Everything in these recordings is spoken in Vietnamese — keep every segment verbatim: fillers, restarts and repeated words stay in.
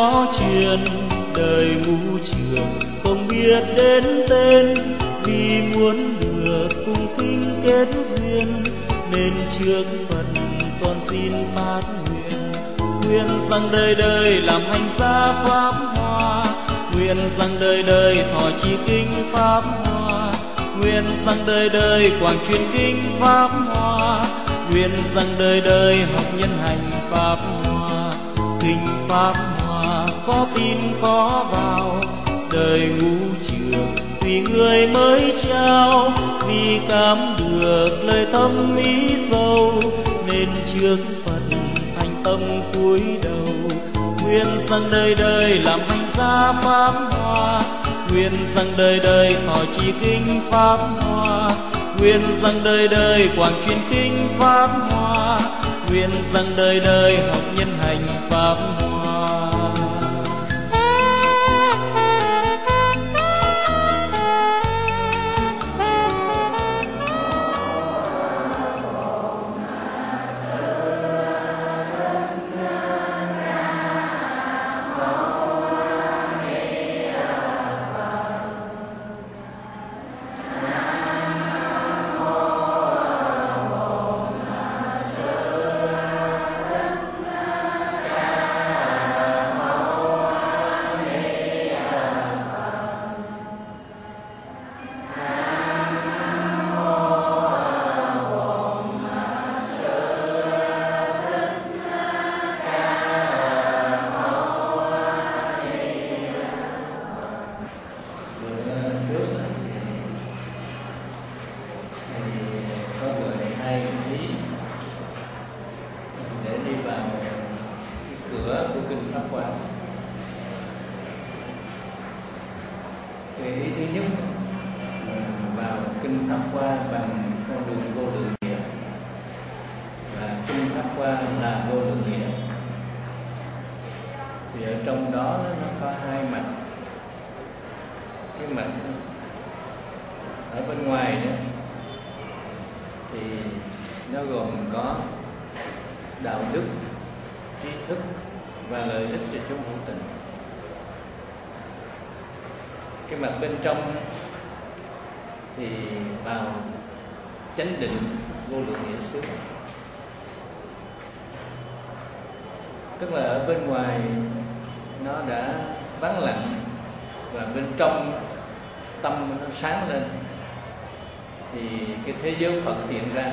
có chuyện đời ngu trường không biết đến tên, vì muốn được cùng kinh kết duyên nên trước phần con xin phát nguyện. Nguyện rằng đời đời làm hành gia pháp hoa, nguyện rằng đời đời thọ trì kinh pháp hoa, nguyện rằng đời đời quảng truyền kinh pháp hoa, nguyện rằng đời đời học nhân hành pháp hoa. Kinh pháp hoa có tin có vào, đời ngu trường tùy người mới trao, vì cảm được lời thâm ý sâu nên trước phần thành tâm cúi đầu. Nguyện rằng đời đời làm hành gia pháp hoa, nguyện rằng đời đời thọ trì kinh pháp hoa, nguyện rằng đời đời quảng truyền kinh pháp hoa, nguyện rằng đời đời học nhân hành pháp hoa. Cái ý thứ nhất vào kinh Pháp Hoa bằng con đường vô lượng nghĩa, và kinh Pháp Hoa là vô lượng nghĩa. Thì ở trong đó nó có hai mặt. Cái mặt ở bên ngoài đó thì nó gồm có đạo đức, trí thức và lợi ích cho chúng hữu tình. Cái mặt bên trong thì vào chánh định vô lượng nghĩa xứ, tức là ở bên ngoài nó đã vắng lặng và bên trong tâm nó sáng lên, thì cái thế giới Phật hiện ra.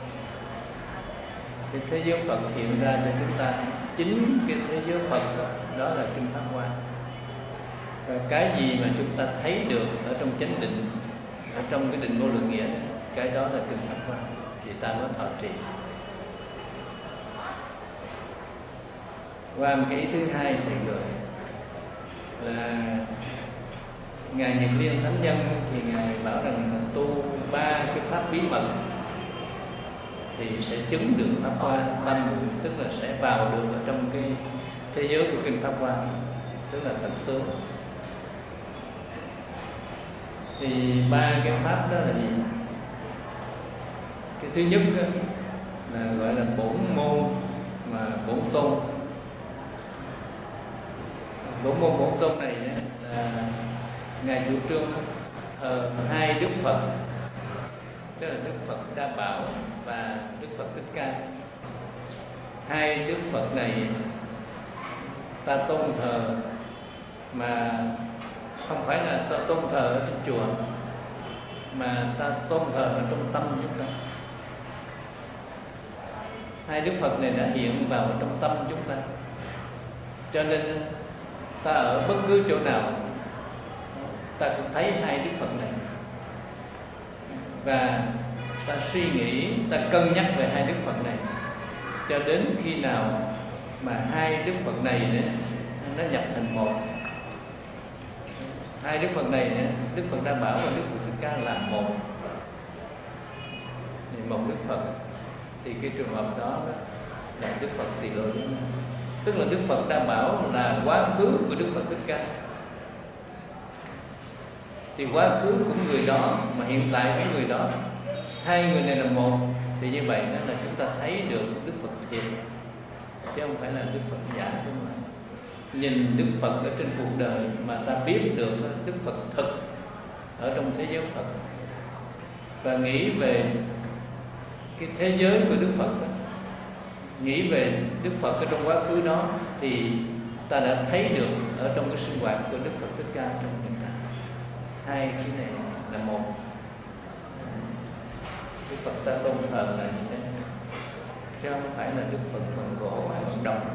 Cái thế giới Phật hiện ra cho chúng ta, chính cái thế giới Phật đó, đó là kinh Pháp Hoa. Và cái gì mà chúng ta thấy được ở trong chánh định, ở trong cái định vô lượng nghĩa đó, cái đó là kinh Pháp Hoa, thì ta mới thọ trì. Qua một cái ý thứ hai thì rồi là Ngài Nhật Liên Thánh Nhân thì Ngài bảo rằng là tu ba cái pháp bí mật thì sẽ chứng được Pháp Hoa tam muội, tức là sẽ vào được ở trong cái thế giới của kinh Pháp Hoa, tức là thật tướng. Thì ba cái pháp đó là gì? Cái thứ nhất đó là gọi là bổn môn và bổn tôn. Bổn môn bổn tôn này là Ngài chủ trương thờ hai Đức Phật, tức là Đức Phật Đa Bảo và Đức Phật Thích Ca. Hai Đức Phật này ta tôn thờ mà không phải là ta tôn thờ ở trên chùa, mà ta tôn thờ ở trong tâm chúng ta. Hai Đức Phật này đã hiện vào trong tâm chúng ta, cho nên ta ở bất cứ chỗ nào ta cũng thấy hai Đức Phật này, và ta suy nghĩ, ta cân nhắc về hai Đức Phật này, cho đến khi nào mà hai Đức Phật này nó nhập thành một. Hai Đức Phật này, Đức Phật Đa Bảo và Đức Phật Thích Ca là một, thì một Đức Phật. Thì cái trường hợp đó là Đức Phật Tỳ Lô, tức là Đức Phật Đa Bảo là quá khứ của Đức Phật Thích Ca. Thì quá khứ của người đó mà hiện tại của người đó, hai người này là một, thì như vậy đó là chúng ta thấy được Đức Phật thiệt, chứ không phải là Đức Phật giả. Đúng không? nhìn Đức Phật ở trên cuộc đời mà ta biết được Đức Phật thực ở trong thế giới Phật, và nghĩ về cái thế giới của Đức Phật đó, nghĩ về Đức Phật ở trong quá khứ đó, thì ta đã thấy được ở trong cái sinh hoạt của Đức Phật Thích Ca trong hiện tại. Hai cái này là một. Đức Phật ta tôn thờ là như thế, chứ không phải là Đức Phật bằng gỗ hay bằng đồng.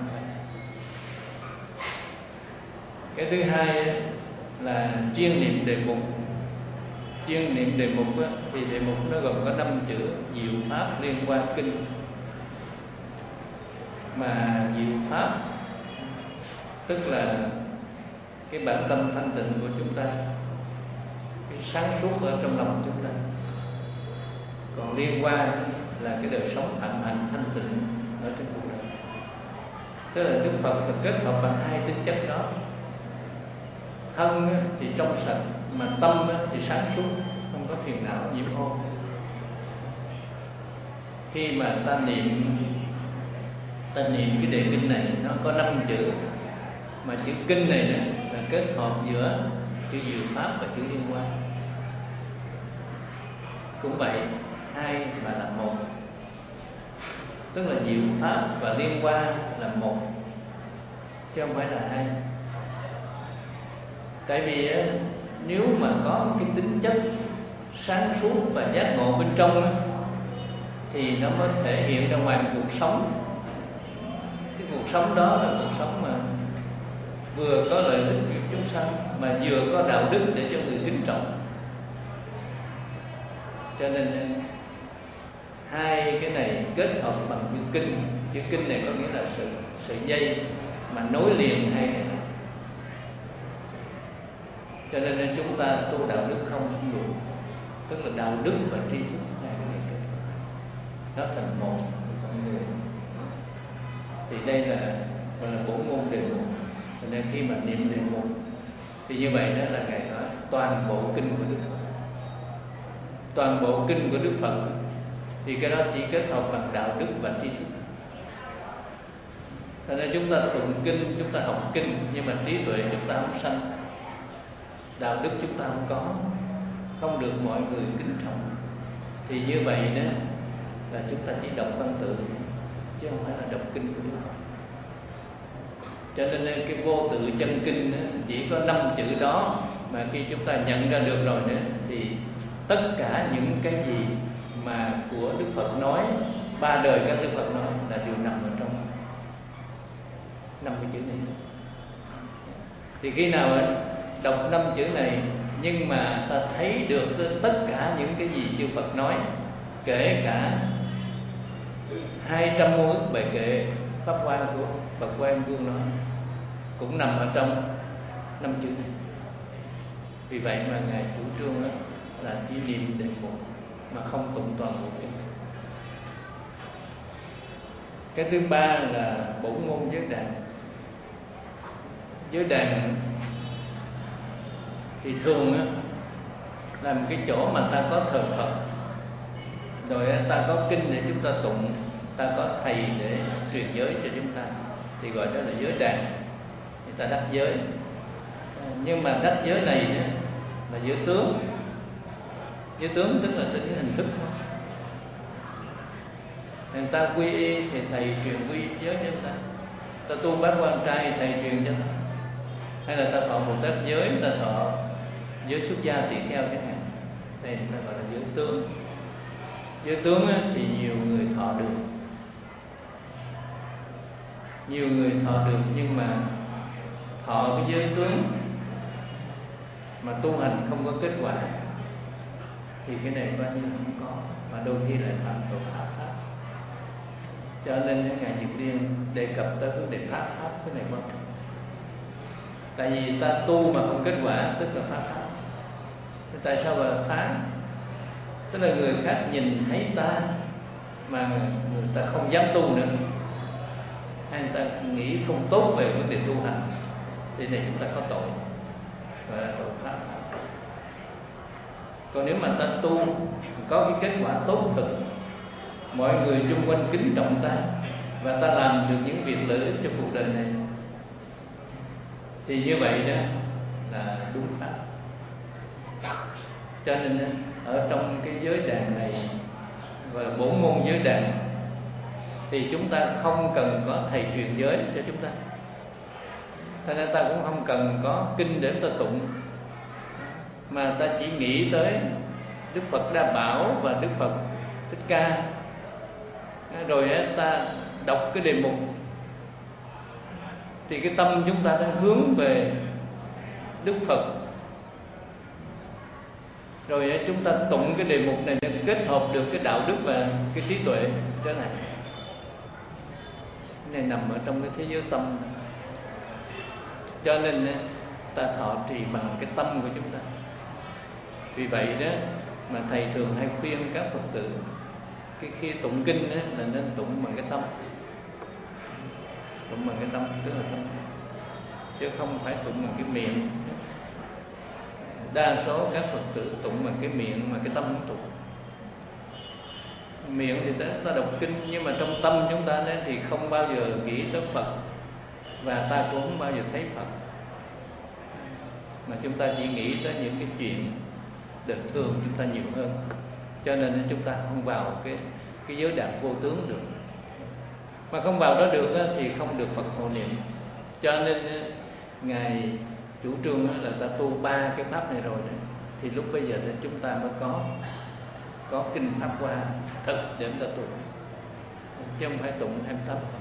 Cái thứ hai là chuyên niệm đề mục. Chuyên niệm đề mục á, thì đề mục nó gồm có năm chữ diệu pháp liên quan kinh. Mà diệu pháp tức là cái bản tâm thanh tịnh của chúng ta, cái sáng suốt ở trong lòng chúng ta. Còn liên quan là cái đời sống phạm hạnh thanh tịnh ở trên cuộc đời. Tức là Đức Phật kết hợp bằng hai tính chất đó. Thân thì trong sạch, mà tâm thì sáng suốt, không có phiền não nhiễm ô. Khi mà ta niệm ta niệm cái đề kinh này, nó có năm chữ, mà chữ kinh này đó là kết hợp giữa chữ diệu pháp và chữ liên quan. Cũng vậy, hai mà là một, tức là diệu pháp và liên quan là một, chứ không phải là hai. Tại vì nếu mà có cái tính chất sáng suốt và giác ngộ bên trong thì nó mới thể hiện ra ngoài cuộc sống. Cái cuộc sống đó là cuộc sống mà vừa có lợi ích cho chúng sanh, mà vừa có đạo đức để cho người kính trọng. Cho nên hai cái này kết hợp bằng chữ kinh. Chữ kinh này có nghĩa là sự sợi dây mà nối liền hai cái này. Cho nên chúng ta tu đạo đức không đủ, tức là đạo đức và tri thức hai cái này kết hợp, nó thành một con người. Thì đây là gọi là bổn môn đề mục. Cho nên khi mà niệm đề mục thì như vậy đó là Ngài nói toàn bộ kinh của Đức Phật. Toàn bộ kinh của Đức Phật thì cái đó chỉ kết hợp bằng đạo đức và tri thức. Cho nên chúng ta tụng kinh, chúng ta học kinh, nhưng mà trí tuệ chúng ta không sanh, đạo đức chúng ta không có, không được mọi người kính trọng. Thì như vậy đó là chúng ta chỉ đọc văn tự chứ không phải là đọc kinh của Đức Phật. Cho nên cái vô tự chân kinh đó, chỉ có năm chữ đó, mà khi chúng ta nhận ra được rồi đó, thì tất cả những cái gì mà của Đức Phật nói, ba đời các Đức Phật nói là đều nằm ở trong năm cái chữ này. Thì khi nào đọc năm chữ này nhưng mà ta thấy được tất cả những cái gì chư Phật nói, kể cả hai trăm muôn ức bài kệ pháp hoa của Phật Quan Vương nói, cũng nằm ở trong năm chữ này. Vì vậy mà Ngài chủ trương đó là chỉ niệm đề mục mà không tụng toàn bộ kinh. Cái thứ ba là bổn môn giới đàn. Giới đàn thì thường á, là một cái chỗ mà ta có thờ Phật, rồi ta có kinh để chúng ta tụng, ta có thầy để truyền giới cho chúng ta, thì gọi đó là giới đàn, người ta đắc giới. Nhưng mà đắc giới này đó, là giới tướng. Giới tướng tức là tính hình thức thôi. Người ta quy y thì thầy truyền quy giới cho ta. Ta tu bát quan trai thầy truyền cho ta. Hay là ta thọ Bồ Tát giới, ta thọ giới xuất gia tỳ kheo chẳng hạn. Đây người ta gọi là giới tướng. Giới tướng thì nhiều người thọ được, nhiều người thọ được, nhưng mà thọ cái giới tướng mà tu hành không có kết quả thì cái này coi như là không có, mà đôi khi lại phạm tội phạm pháp. Cho nên Ngài Diệu Liên đề cập tới vấn đề pháp pháp, cái này quan trọng. Tại vì ta tu mà không kết quả tức là phá pháp. Tại sao gọi là phá? Tức là người khác nhìn thấy ta mà người ta không dám tu nữa, hay người ta nghĩ không tốt về vấn đề tu hành, thì này chúng ta có tội, gọi là tội phá pháp. Còn nếu mà ta tu có cái kết quả tốt thực, mọi người xung quanh kính trọng ta, và ta làm được những việc lợi ích cho cuộc đời này, Thì như vậy đó là đúng pháp. Cho nên ở trong cái giới đàn này gọi là bổn môn giới đàn, thì chúng ta không cần có thầy truyền giới cho chúng ta, cho nên ta cũng không cần có kinh để ta tụng, mà ta chỉ nghĩ tới Đức Phật Đa Bảo và Đức Phật Thích Ca, rồi ta đọc cái đề mục, thì cái tâm chúng ta đã hướng về Đức Phật. Rồi chúng ta tụng cái đề mục này để kết hợp được cái đạo đức và cái trí tuệ thế này. Cái này nằm ở trong cái thế giới tâm. Cho nên ta thọ trì bằng cái tâm của chúng ta. Vì vậy đó mà thầy thường hay khuyên các Phật tử cái khi tụng kinh đó, là nên tụng bằng cái tâm. Tụng bằng cái tâm, tức là tâm, chứ không phải tụng bằng cái miệng. Đa số các Phật tử tụng bằng cái miệng mà cái tâm không tụng. Miệng thì ta, ta đọc kinh, nhưng mà trong tâm chúng ta đấy thì không bao giờ nghĩ tới Phật, và ta cũng không bao giờ thấy Phật, mà chúng ta chỉ nghĩ tới những cái chuyện đời thường chúng ta nhiều hơn. Cho nên chúng ta không vào cái cái giới đàn vô tướng được. Mà không vào đó được thì không được Phật hộ niệm. Cho nên Ngài chủ trương là ta tu ba cái pháp này rồi đó, thì lúc bây giờ thì chúng ta mới có có kinh Pháp Hoa thật để ta tụng, chứ không phải tụng hai mươi tám phẩm.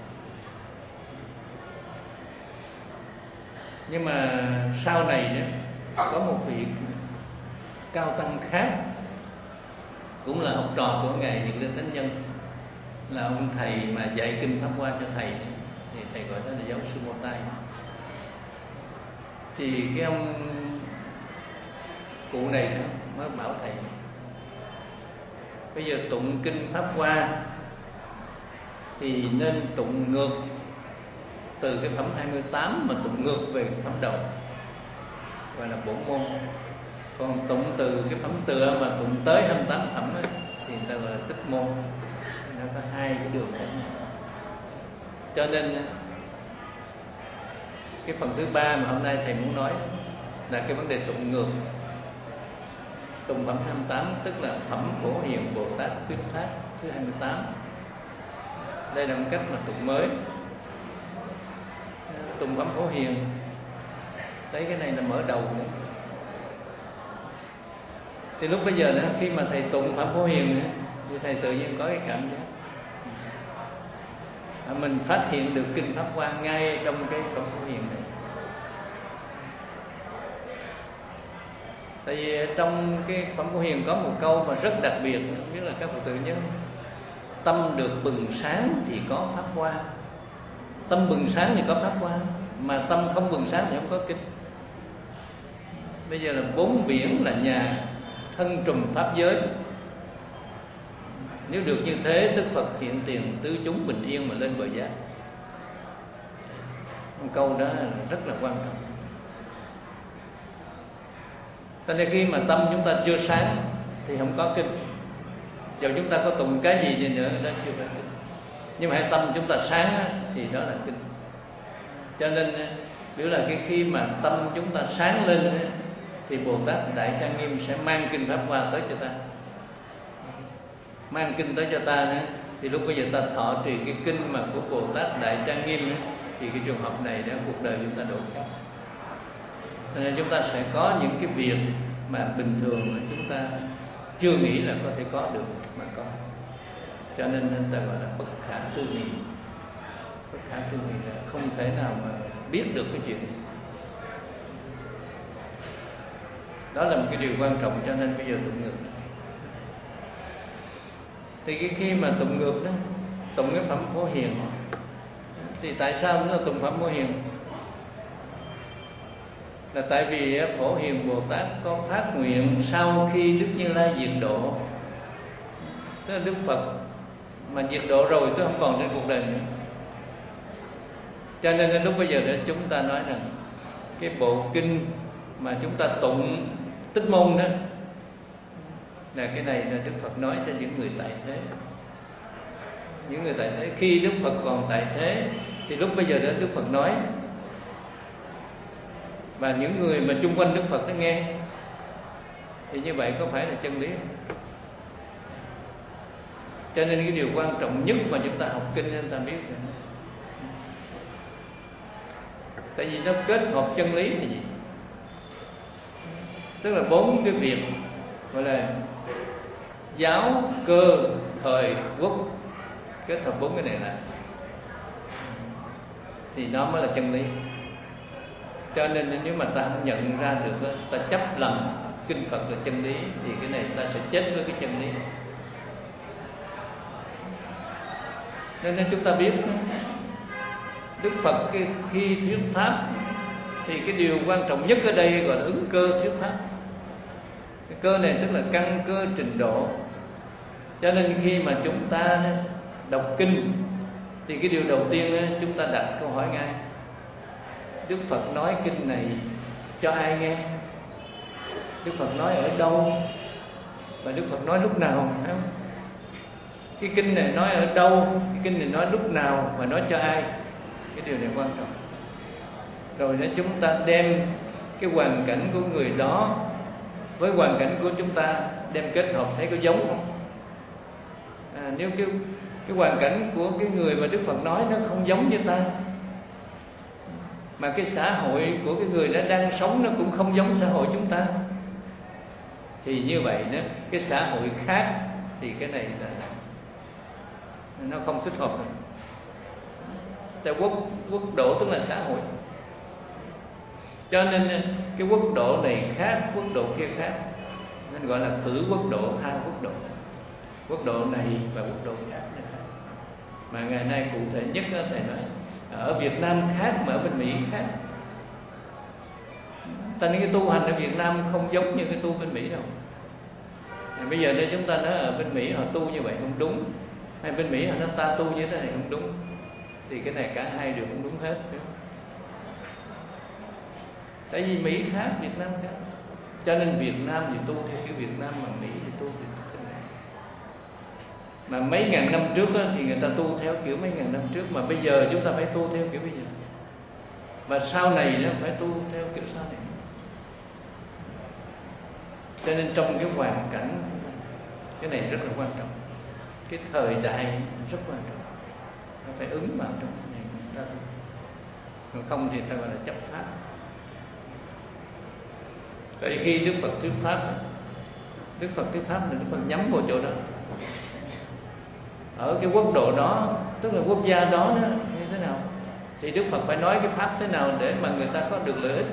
Nhưng mà sau này đó, có một vị cao tăng khác, cũng là học trò của Ngài Nhật Linh Thánh Nhân, là ông thầy mà dạy kinh Pháp Hoa cho thầy, thì thầy gọi đó là giáo sư Mô Tai. Thì cái ông cụ này đó mới bảo thầy, bây giờ tụng kinh Pháp Hoa thì nên tụng ngược từ cái phẩm hai mươi tám mà tụng ngược về phẩm đầu, gọi là bổn môn. Còn tụng từ cái phẩm tựa mà tụng tới hai mươi tám phẩm ấy, thì người ta gọi là tích môn. Nó có hai cái đường đó. Cho nên cái phần thứ ba mà hôm nay thầy muốn nói là cái vấn đề tụng ngược. Tụng phẩm hai mươi tám tức là phẩm Phổ Hiền Bồ Tát Thuyết Pháp thứ hai mươi tám. Đây là một cách mà tụng mới. Tụng phẩm Phổ Hiền, thấy cái này là mở đầu nữa. Thì lúc bây giờ nữa, khi mà thầy tụng phẩm Phổ Hiền nữa, thì thầy tự nhiên có cái cảm giác à, mình phát hiện được kinh Pháp Hoa ngay trong cái phẩm Phổ Hiền này. Tại vì trong cái phẩm Phổ Hiền có một câu mà rất đặc biệt, không biết là các Phật tử nhớ: tâm được bừng sáng thì có Pháp Hoa. Tâm bừng sáng thì có Pháp Hoa, mà tâm không bừng sáng thì không có kinh. Bây giờ là bốn biển là nhà, thân trùm pháp giới. Nếu được như thế, Đức Phật hiện tiền tứ chúng bình yên mà lên bờ giác. Một câu đó rất là quan trọng. Cho nên khi mà tâm chúng ta chưa sáng thì không có kinh. Dù chúng ta có tụng cái gì đi nữa, đó chưa phải kinh. Nhưng mà hai tâm chúng ta sáng thì đó là kinh. Cho nên biểu là cái khi mà tâm chúng ta sáng lên thì Bồ Tát Đại Trang Nghiêm sẽ mang kinh Pháp Hoa tới cho ta. Mang kinh tới cho ta nữa, thì lúc bây giờ ta thọ trì cái kinh mà của Bồ Tát Đại Trang Nghiêm nữa, thì cái trường hợp này đó cuộc đời chúng ta đổi khác. Cho nên chúng ta sẽ có những cái việc mà bình thường mà chúng ta chưa nghĩ là có thể có được mà có. Cho nên ta gọi là bất khả tư nghị. Bất khả tư nghị là không thể nào mà biết được cái chuyện này. Đó là một cái điều quan trọng, cho nên bây giờ tụng ngược. Thì cái khi mà tụng ngược đó, tụng cái phẩm Phổ Hiền, thì tại sao nó là tụng phẩm Phổ Hiền? Là tại vì Phổ Hiền Bồ Tát có phát nguyện sau khi Đức Như Lai diệt độ, tức là Đức Phật mà diệt độ rồi tôi không còn trên cuộc đời nữa. Cho nên lúc bây giờ đó chúng ta nói rằng cái bộ kinh mà chúng ta tụng Tích Môn đó, là cái này là Đức Phật nói cho những người tại thế. Những người tại thế, khi Đức Phật còn tại thế thì lúc bây giờ đó Đức Phật nói và những người mà chung quanh Đức Phật nó nghe, thì như vậy có phải là chân lý không? Cho nên cái điều quan trọng nhất mà chúng ta học kinh nên ta biết là, tại vì nó kết hợp chân lý là gì? Tức là bốn cái việc gọi là giáo, cơ, thời, quốc, kết hợp bốn cái này lại thì nó mới là chân lý. Cho nên nếu mà ta không nhận ra được, ta chấp lầm kinh Phật là chân lý, thì cái này ta sẽ chết với cái chân lý. Nên, nên chúng ta biết Đức Phật khi, khi thuyết pháp thì cái điều quan trọng nhất ở đây gọi là ứng cơ thuyết pháp. Cái cơ này tức là căn cơ trình độ. Cho nên khi mà chúng ta đọc kinh thì cái điều đầu tiên chúng ta đặt câu hỏi ngay: Đức Phật nói kinh này cho ai nghe? Đức Phật nói ở đâu? Và Đức Phật nói lúc nào? Thấy không? Cái kinh này nói ở đâu? Cái kinh này nói lúc nào? Và nói cho ai? Cái điều này quan trọng. Rồi nếu chúng ta đem cái hoàn cảnh của người đó với hoàn cảnh của chúng ta đem kết hợp, thấy có giống không? À, nếu cái, cái hoàn cảnh của cái người mà Đức Phật nói nó không giống như ta, mà cái xã hội của cái người đã đang sống nó cũng không giống xã hội chúng ta, thì như vậy đó, cái xã hội khác thì cái này là nó không thích hợp. Tại quốc quốc độ tức là xã hội, cho nên cái quốc độ này khác, quốc độ kia khác, nên gọi là thử quốc độ, tha quốc độ. Quốc độ này và quốc độ khác. Mà ngày nay cụ thể nhất đó, thầy nói ở Việt Nam khác mà ở bên Mỹ khác. Ta nên cái tu hành ở Việt Nam không giống như cái tu bên Mỹ đâu. Bây giờ nếu chúng ta nói ở bên Mỹ họ tu như vậy không đúng, hay bên Mỹ họ nói ta tu như thế này không đúng, thì cái này cả hai đều không đúng hết. Tại vì Mỹ khác, Việt Nam khác. Cho nên Việt Nam thì tu theo kiểu Việt Nam, mà Mỹ thì tu theo thế này. Mà mấy ngàn năm trước á, thì người ta tu theo kiểu mấy ngàn năm trước, mà bây giờ chúng ta phải tu theo kiểu bây giờ. Và sau này nó phải tu theo kiểu sau này. Cho nên trong cái hoàn cảnh, cái này rất là quan trọng. Cái thời đại rất quan trọng, nó phải ứng vào trong cái này ta tu. Còn không thì ta gọi là chấp pháp. Vậy khi Đức Phật thuyết pháp, Đức Phật thuyết pháp là Đức Phật nhắm vào chỗ đó, ở cái quốc độ đó, tức là quốc gia đó, đó như thế nào, thì Đức Phật phải nói cái pháp thế nào để mà người ta có được lợi ích.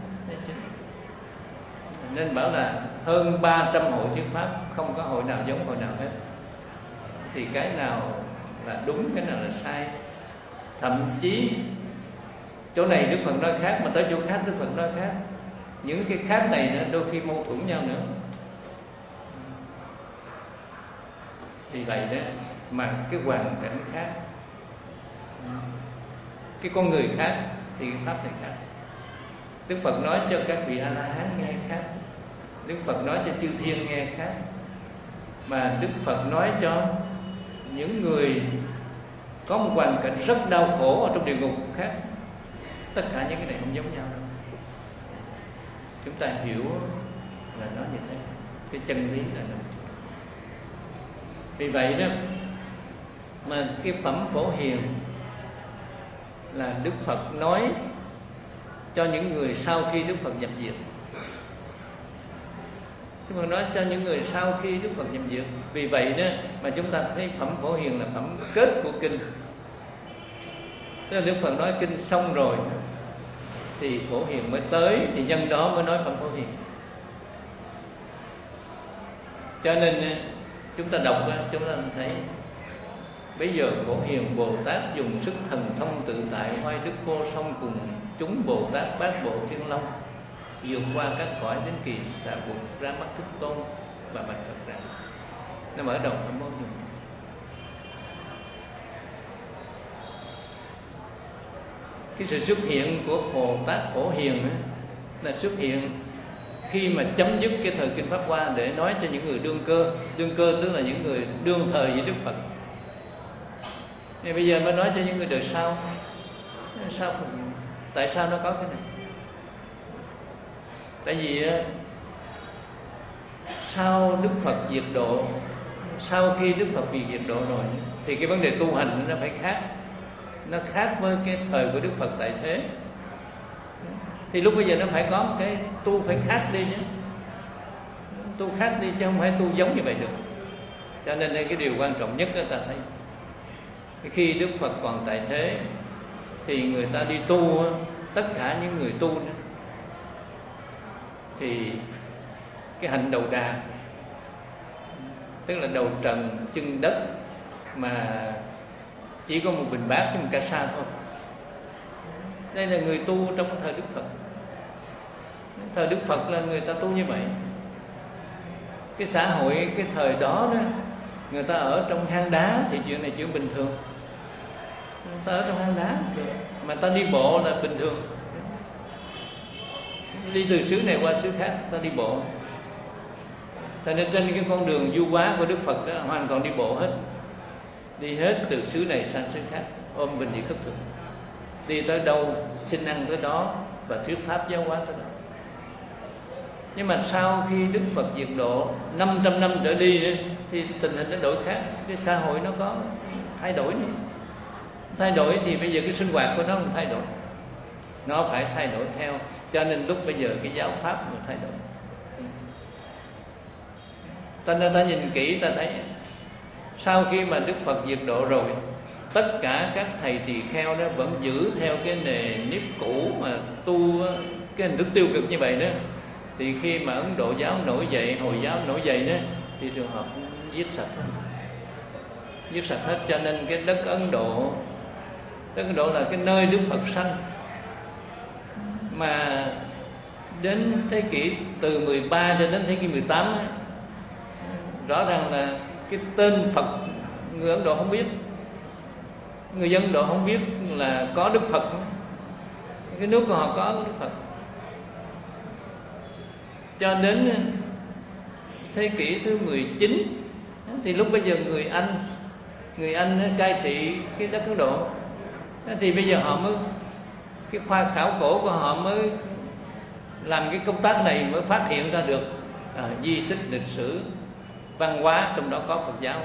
Nên bảo là hơn ba trăm hội thuyết pháp, không có hội nào giống hội nào hết. Thì cái nào là đúng, cái nào là sai. Thậm chí chỗ này Đức Phật nói khác, mà tới chỗ khác Đức Phật nói khác. Những cái khác này nữa, đôi khi mâu thuẫn nhau nữa. Thì vậy đó, mà cái hoàn cảnh khác, cái con người khác, thì cái pháp này khác. Đức Phật nói cho các vị A-la-hán nghe khác, Đức Phật nói cho chư thiên nghe khác, mà Đức Phật nói cho những người có một hoàn cảnh rất đau khổ ở trong địa ngục khác. Tất cả những cái này không giống nhau đâu. Chúng ta hiểu là nó như thế. Cái chân lý là nó. Vì vậy đó, mà cái phẩm Phổ Hiền là Đức Phật nói cho những người sau khi Đức Phật nhập diệt. Đức Phật nói cho những người sau khi Đức Phật nhập diệt. Vì vậy đó mà chúng ta thấy phẩm Phổ Hiền là phẩm kết của kinh. Tức là Đức Phật nói kinh xong rồi thì Phổ Hiền mới tới, thì nhân đó mới nói phẩm Phổ Hiền. Cho nên chúng ta đọc, chúng ta thấy bây giờ Phổ Hiền Bồ Tát dùng sức thần thông tự tại, hoai đức vô song cùng chúng Bồ Tát bát bộ thiên long, vượt qua các cõi đến kỳ xạ buộc ra mắt Thích Tôn và bạch Phật rằng. Nó mở đầu phẩm Phổ Hiền. Cái sự xuất hiện của Bồ Tát Phổ Hiền là xuất hiện khi mà chấm dứt cái thời kinh Pháp Hoa, để nói cho những người đương cơ. Đương cơ tức là những người đương thời với Đức Phật. Thì bây giờ mới nói cho những người đời sau. Sao? Tại sao nó có cái này? Tại vì sau Đức Phật diệt độ, sau khi Đức Phật bị diệt độ rồi thì cái vấn đề tu hành nó phải khác. Nó khác với cái thời của Đức Phật tại thế. Thì lúc bây giờ nó phải có một cái tu phải khác đi nhé. Tu khác đi chứ không phải tu giống như vậy được. Cho nên đây cái điều quan trọng nhất ta thấy, khi Đức Phật còn tại thế thì người ta đi tu, tất cả những người tu nữa, thì cái hạnh đầu đà, tức là đầu trần chân đất, mà chỉ có một bình bát với một ca sa thôi. Đây là người tu trong cái thời Đức Phật. Thời Đức Phật là người ta tu như vậy. Cái xã hội cái thời đó đó, người ta ở trong hang đá thì chuyện này chuyện bình thường. Người ta ở trong hang đá mà ta đi bộ là bình thường. Đi từ xứ này qua xứ khác ta đi bộ. Cho nên trên cái con đường du hóa của Đức Phật đó, hoàn toàn đi bộ hết. Đi hết từ xứ này sang xứ khác, ôm bình địa khất thực. Đi tới đâu xin ăn tới đó và thuyết pháp giáo hóa tới đó. Nhưng mà sau khi Đức Phật diệt độ năm trăm năm trở đi thì tình hình nó đổi khác. Cái xã hội nó có thay đổi nữa. Thay đổi thì bây giờ cái sinh hoạt của nó không thay đổi, nó phải thay đổi theo. Cho nên lúc bây giờ cái giáo pháp nó thay đổi. Ta nên ta nhìn kỹ ta thấy, sau khi mà Đức Phật diệt độ rồi, tất cả các thầy tỳ kheo đó vẫn giữ theo cái nề nếp cũ mà tu cái hình thức tiêu cực như vậy đó. Thì khi mà Ấn Độ giáo nổi dậy, Hồi giáo nổi dậy đó, thì trường hợp giết sạch hết. Giết sạch hết. Cho nên cái đất Ấn Độ, đất Ấn Độ là cái nơi Đức Phật sanh. Mà đến thế kỷ từ mười ba cho đến thế kỷ mười tám đó, rõ ràng là cái tên Phật người Ấn Độ không biết. Người dân Ấn Độ không biết là có Đức Phật. Cái nước của họ có Đức Phật. Cho đến thế kỷ thứ mười chín thì lúc bây giờ người Anh Người Anh cai trị cái đất Ấn Độ, thì bây giờ họ mới, cái khoa khảo cổ của họ mới làm cái công tác này, mới phát hiện ra được à, di tích lịch sử văn hóa trong đó có Phật giáo.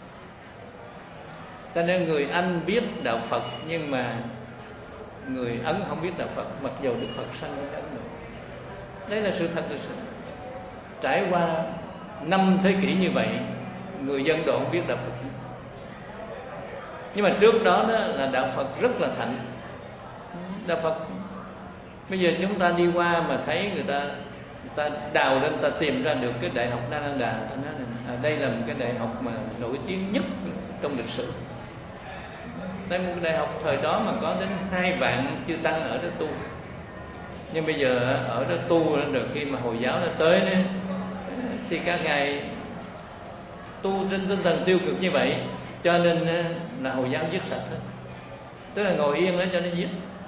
Cho nên người Anh biết đạo Phật, nhưng mà người Ấn không biết đạo Phật, mặc dù Đức Phật sanh ở Ấn Độ. Đấy là sự thật lịch sử. Trải qua năm thế kỷ như vậy, người dân Độ không biết đạo Phật. Nhưng mà trước đó, đó là đạo Phật rất là thạnh. Đạo Phật bây giờ chúng ta đi qua mà thấy người ta người ta đào lên, ta tìm ra được cái đại học Nalanda, ta nói là à, đây là một cái đại học mà nổi tiếng nhất trong lịch sử. Đây một cái đại học thời đó mà có đến hai vạn chư tăng ở đó tu. Nhưng bây giờ ở đó tu rồi, khi mà Hồi giáo nó tới đó, thì các ngài tu trên tinh thần tiêu cực như vậy, cho nên là Hồi giáo giết sạch hết. Tức là ngồi yên đó cho nó giết.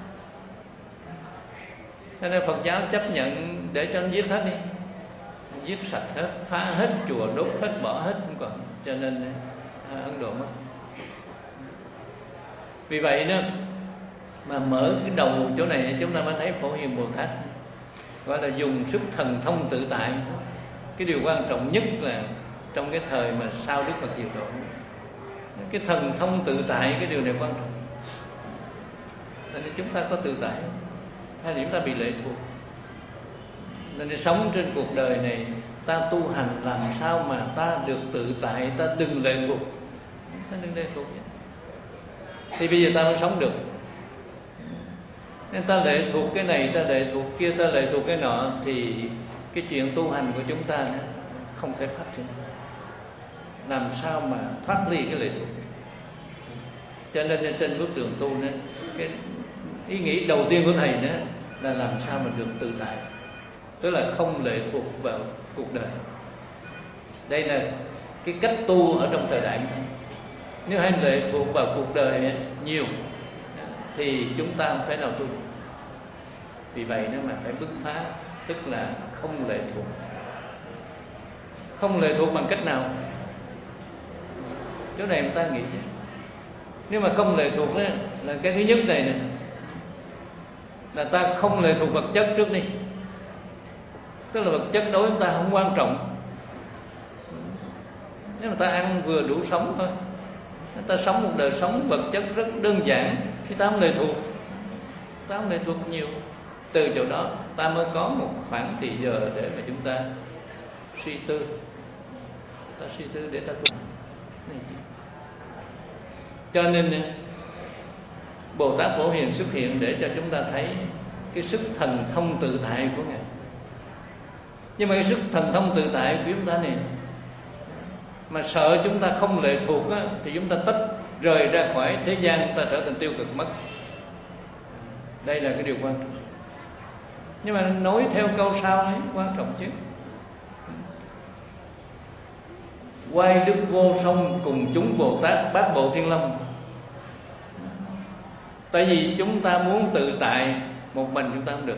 Cho nên Phật giáo chấp nhận để cho nó giết hết đi, giết sạch hết, phá hết chùa, đốt hết, bỏ hết, không còn. Cho nên Ấn Độ mất. Vì vậy đó mà mở cái đầu chỗ này chúng ta mới thấy Phổ Hiền Bồ Tát gọi là dùng sức thần thông tự tại. Cái điều quan trọng nhất là trong cái thời mà sau Đức Phật diệt độ, cái thần thông tự tại, cái điều này quan trọng. Nên chúng ta có tự tại hay là chúng ta bị lệ thuộc? Nên sống trên cuộc đời này, ta tu hành làm sao mà ta được tự tại, ta đừng lệ thuộc, ta đừng lệ thuộc. Thì bây giờ ta mới sống được. Nên ta lệ thuộc cái này, ta lệ thuộc kia, ta lệ thuộc cái nọ, thì cái chuyện tu hành của chúng ta không thể phát triển. Làm sao mà thoát ly cái lệ thuộc? Cho nên trên bước đường tu nên cái ý nghĩ đầu tiên của thầy đó là làm sao mà được tự tại, tức là không lệ thuộc vào cuộc đời. Đây là cái cách tu ở trong thời đại này. Nếu hay lệ thuộc vào cuộc đời nhiều thì chúng ta không thể nào tu. Vì vậy nó mà phải bứt phá, tức là không lệ thuộc. Không lệ thuộc bằng cách nào? Chỗ này người ta nghĩ chứ. Nếu mà không lệ thuộc đó, là cái thứ nhất này nè, là ta không lệ thuộc vật chất trước đi. Tức là vật chất đối với chúng ta không quan trọng. Nếu mà ta ăn vừa đủ sống thôi, ta sống một đời sống vật chất rất đơn giản, thì ta không lệ thuộc, ta không lệ thuộc nhiều. Từ chỗ đó ta mới có một khoảng thời giờ để mà chúng ta suy tư, ta suy tư để ta tu. Cho nên Bồ Tát Phổ Hiền xuất hiện để cho chúng ta thấy cái sức thần thông tự tại của Ngài. Nhưng mà cái sức thần thông tự tại của chúng ta này, mà sợ chúng ta không lệ thuộc á, thì chúng ta tách rời ra khỏi thế gian, chúng ta trở thành tiêu cực mất. Đây là cái điều quan trọng. Nhưng mà nói theo câu sau ấy quan trọng chứ. Quay đức vô song cùng chúng Bồ Tát Bát Bộ Thiên Long. Tại vì chúng ta muốn tự tại một mình chúng ta không được,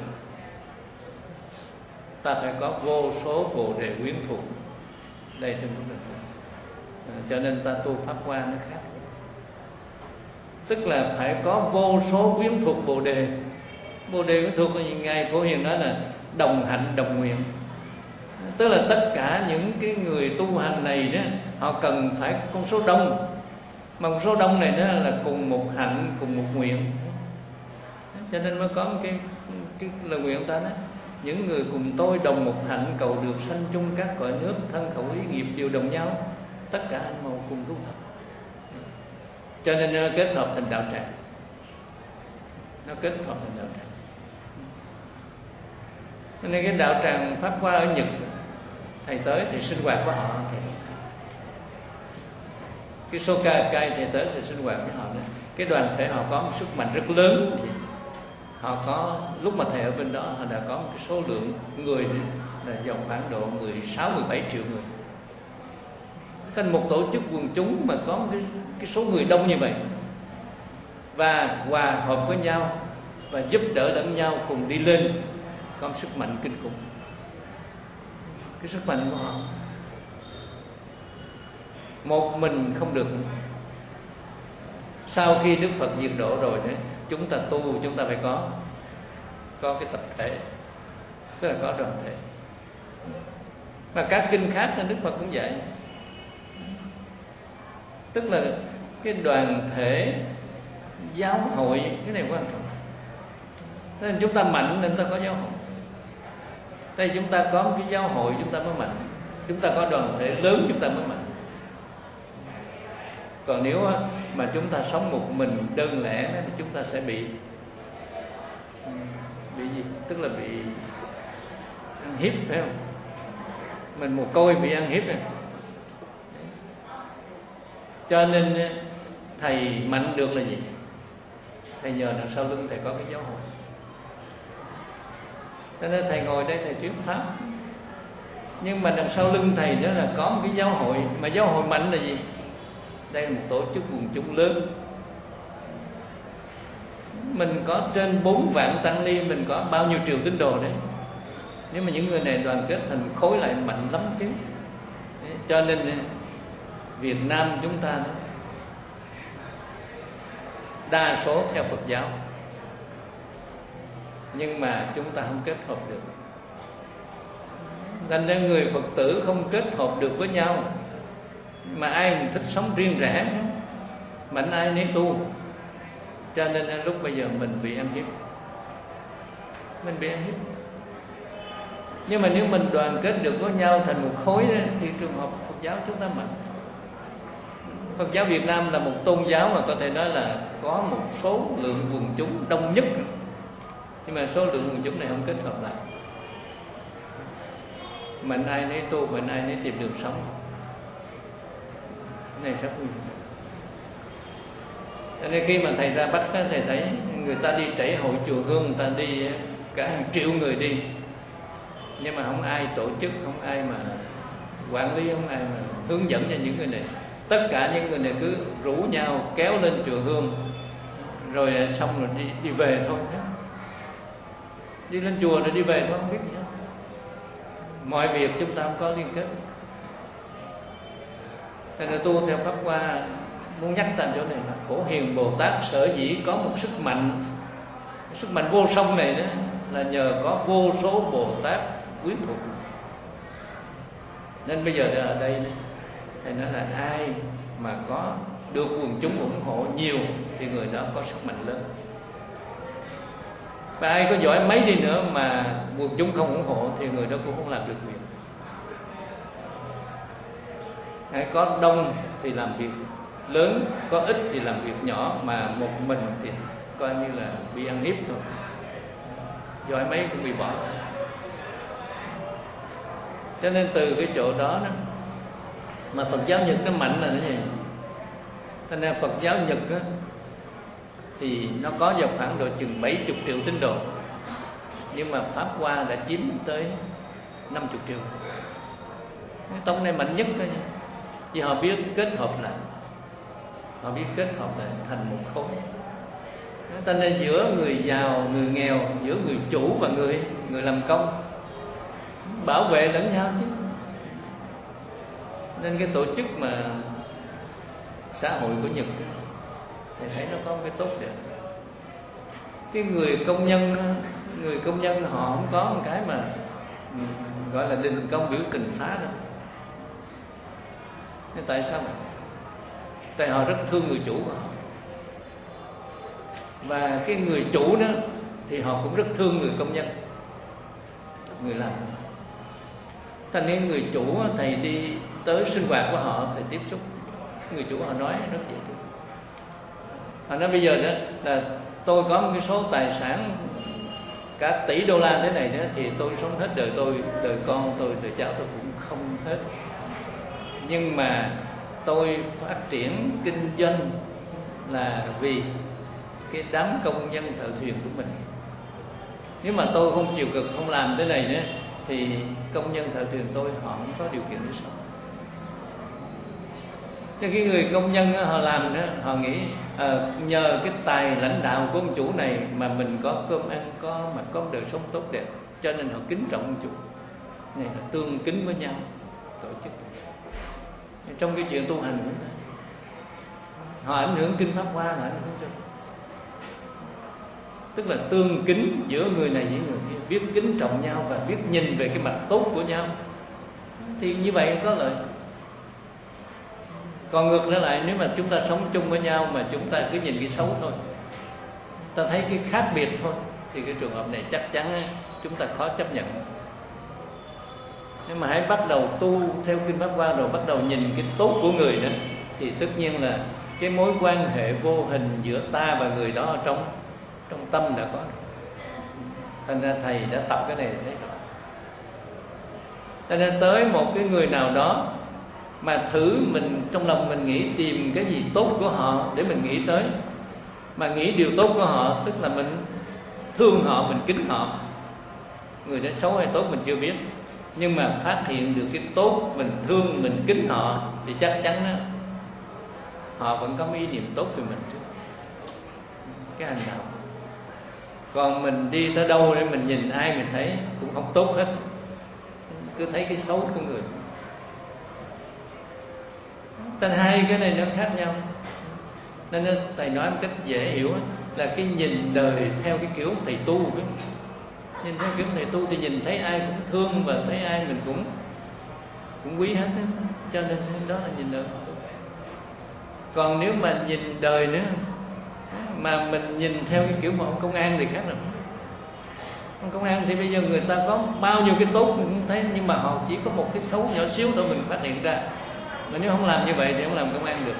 ta phải có vô số Bồ Đề quyến thuộc. Đây trong vấn đề à, cho nên ta tu Pháp Hoa nó khác. Tức là phải có vô số quyến thuộc Bồ Đề. Bồ Đề quyến thuộc là Ngài Phổ Hiền nói là đồng hạnh đồng nguyện. Tức là tất cả những cái người tu hành này đó, họ cần phải con số đông. Mà con số đông này đó là cùng một hạnh, cùng một nguyện. Cho nên mới có một cái, cái lời nguyện của ta đó: những người cùng tôi đồng một hạnh, cầu được sanh chung các cõi nước, thân khẩu ý nghiệp đều đồng nhau, tất cả anh màu cùng tu tập. Cho nên nó kết hợp thành đạo tràng. Nó kết hợp thành đạo tràng. Cho nên cái đạo tràng Pháp Hoa ở Nhật, thầy tới thì sinh hoạt của họ thì cái số ca cai thầy tới thì sinh hoạt với họ đó. Cái đoàn thể họ có một sức mạnh rất lớn. Họ có, lúc mà thầy ở bên đó, họ đã có một cái số lượng người là dòng khoảng độ mười sáu mười bảy triệu người. Thành một tổ chức quần chúng mà có một cái, cái số người đông như vậy, và hòa hợp với nhau và giúp đỡ lẫn nhau cùng đi lên, có một sức mạnh kinh khủng. Cái sức mạnh của họ một mình không được. Sau khi Đức Phật diệt độ rồi đấy, chúng ta tu, chúng ta phải có có cái tập thể, tức là có đoàn thể. Và các kinh khác nên Đức Phật cũng dạy, tức là cái đoàn thể giáo hội, cái này quan trọng. Nên chúng ta mạnh nên chúng ta có giáo hội. Đây chúng ta có một cái giáo hội chúng ta mới mạnh, chúng ta có đoàn thể lớn chúng ta mới mạnh. Còn nếu mà chúng ta sống một mình đơn lẻ thì chúng ta sẽ bị bị gì? Tức là bị ăn hiếp, phải không? Mình mồ côi bị ăn hiếp này. Cho nên thầy mạnh được là gì? Thầy nhờ đằng sau lưng thầy có cái giáo hội. Cho nên thầy ngồi đây thầy thuyết pháp, nhưng mà đằng sau lưng thầy đó là có một cái giáo hội. Mà giáo hội mạnh là gì? Đây là một tổ chức quần chúng lớn. Mình có trên bốn vạn tăng ni, mình có bao nhiêu triệu tín đồ đấy. Nếu mà những người này đoàn kết thành khối lại mạnh lắm chứ. Cho nên Việt Nam chúng ta đó, đa số theo Phật giáo, nhưng mà chúng ta không kết hợp được. Thành ra người Phật tử không kết hợp được với nhau. Mà ai thích sống riêng rẽ, mạnh ai nấy tu. Cho nên lúc bây giờ mình bị ăn hiếp, mình bị ăn hiếp. Nhưng mà nếu mình đoàn kết được với nhau thành một khối thì trường hợp Phật giáo chúng ta mạnh. Phật giáo Việt Nam là một tôn giáo mà có thể nói là có một số lượng quần chúng đông nhất, nhưng mà số lượng quần chúng này không kết hợp lại. Mạnh ai nấy tu, mạnh ai nấy tìm đường sống. Cái này rất nguy hiểm. Cho nên khi mà thầy ra Bắc, thầy thấy người ta đi trảy hội chùa Hương, người ta đi cả hàng triệu người đi, nhưng mà không ai tổ chức, không ai mà quản lý, không ai mà hướng dẫn cho những người này. Tất cả những người này cứ rủ nhau kéo lên chùa Hương, rồi xong rồi đi, đi về thôi. Đi lên chùa rồi đi về thôi, không biết gì hết. Mọi việc chúng ta không có liên kết. Cho nên tu theo Pháp Hoa muốn nhắc ta chỗ này là Phổ Hiền Bồ Tát sở dĩ có một sức mạnh, sức mạnh vô song này đó là nhờ có vô số Bồ Tát quyến thuộc. Nên bây giờ ở đây thầy nói là ai mà có được quần chúng ủng hộ nhiều thì người đó có sức mạnh lớn. Và ai có giỏi mấy đi nữa mà quần chúng không ủng hộ thì người đó cũng không làm được việc. Ai có đông thì làm việc lớn, có ít thì làm việc nhỏ, mà một mình thì coi như là bị ăn hiếp thôi, giỏi mấy cũng bị bỏ. Cho nên từ cái chỗ đó, đó mà Phật giáo Nhật nó mạnh là cái gì? Cho nên Phật giáo Nhật á, thì nó có vào khoảng độ chừng bảy mươi triệu tín đồ, nhưng mà Pháp Hoa đã chiếm tới năm mươi triệu. Cái tông này mạnh nhất thôi, vì họ biết kết hợp lại, họ biết kết hợp lại thành một khối. Cho nên giữa người giàu, người nghèo, giữa người chủ và người người làm công bảo vệ lẫn nhau chứ. Nên cái tổ chức mà xã hội của Nhật thì thấy nó có cái tốt đẹp. Cái người công nhân, người công nhân họ không có một cái mà gọi là đình công biểu kình phá đâu. Thế tại sao vậy? Tại họ rất thương người chủ của họ. Và cái người chủ đó thì họ cũng rất thương người công nhân, người làm. Thành nên người chủ thầy đi tới sinh hoạt của họ, thầy tiếp xúc, người chủ họ nói rất dễ thương. Họ nói bây giờ đó là tôi có một cái số tài sản cả tỷ đô la thế này đó, thì tôi sống hết đời tôi, đời con tôi, đời cháu tôi cũng không hết. Nhưng mà tôi phát triển kinh doanh là vì cái đám công nhân thợ thuyền của mình. Nếu mà tôi không chịu cực, không làm thế này nữa, thì công nhân thợ thuyền tôi họ không có điều kiện để sống. Cho cái người công nhân đó, họ làm đó, họ nghĩ à, nhờ cái tài lãnh đạo của ông chủ này mà mình có cơm ăn, có mà có đời sống tốt đẹp, cho nên họ kính trọng ông chủ. Này là tương kính với nhau, tổ chức. Trong cái chuyện tu hành cũng thế, họ ảnh hưởng kinh Pháp Hoa là ảnh hưởng cho, tức là tương kính giữa người này với người kia, biết kính trọng nhau và biết nhìn về cái mặt tốt của nhau, thì như vậy có lợi. Còn ngược trở lại, nếu mà chúng ta sống chung với nhau mà chúng ta cứ nhìn cái xấu thôi, ta thấy cái khác biệt thôi, thì cái trường hợp này chắc chắn chúng ta khó chấp nhận. Nhưng mà hãy bắt đầu tu theo kinh Pháp Hoa rồi bắt đầu nhìn cái tốt của người đó, thì tất nhiên là cái mối quan hệ vô hình giữa ta và người đó ở trong trong tâm đã có. Thành ra thầy đã tập cái này thấy rồi. Cho nên tới một cái người nào đó mà thử mình trong lòng mình nghĩ tìm cái gì tốt của họ để mình nghĩ tới, mà nghĩ điều tốt của họ, tức là mình thương họ, mình kính họ. Người đó xấu hay tốt mình chưa biết, nhưng mà phát hiện được cái tốt, mình thương, mình kính họ, thì chắc chắn đó, họ vẫn có ý niệm tốt về mình chứ, cái hành động. Còn mình đi tới đâu để mình nhìn ai mình thấy cũng không tốt hết, cứ thấy cái xấu của người. Nên hai cái này nó khác nhau. Nên thầy nói một cách dễ hiểu là cái nhìn đời theo cái kiểu thầy tu. Nhìn theo kiểu thầy tu thì nhìn thấy ai cũng thương và thấy ai mình cũng cũng quý hết. Cho nên đó là nhìn đời. Còn nếu mà nhìn đời nữa mà mình nhìn theo cái kiểu mà ông công an thì khác lắm. Ông công an thì bây giờ người ta có bao nhiêu cái tốt mình cũng thấy, nhưng mà họ chỉ có một cái xấu nhỏ xíu thôi mình phát hiện ra. Mà nếu không làm như vậy thì không làm công an được.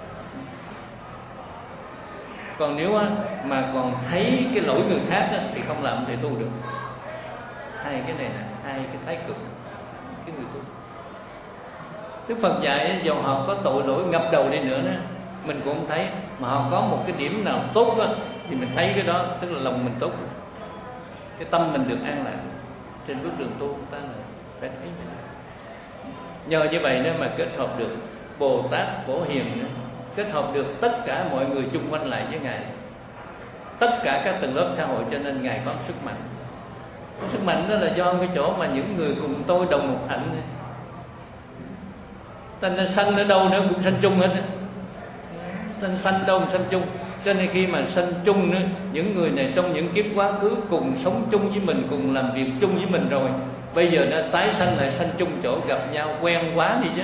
Còn nếu mà còn thấy cái lỗi người khác thì không làm thầy tu được. Hai cái này là hai cái thái cực cái người tu. Đức Phật dạy dù họ có tội lỗi ngập đầu đi nữa đó, mình cũng không thấy, mà họ có một cái điểm nào tốt đó, thì mình thấy cái đó, tức là lòng mình tốt, cái tâm mình được an lạc. Trên bước đường tu chúng ta là phải thấy vậy. Nhờ như vậy đó mà kết hợp được Bồ Tát Phổ Hiền đó, kết hợp được tất cả mọi người chung quanh lại với Ngài, tất cả các tầng lớp xã hội, cho nên Ngài có sức mạnh. Sức mạnh đó là do cái chỗ mà những người cùng tôi đồng một hạnh. Thành ra sanh ở đâu nữa cũng sanh chung hết. Sanh sanh đâu sanh chung. Cho nên khi mà sanh chung nữa, những người này trong những kiếp quá khứ cùng sống chung với mình, cùng làm việc chung với mình rồi, Bây giờ nó tái sanh lại sanh chung chỗ, gặp nhau quen quá đi chứ.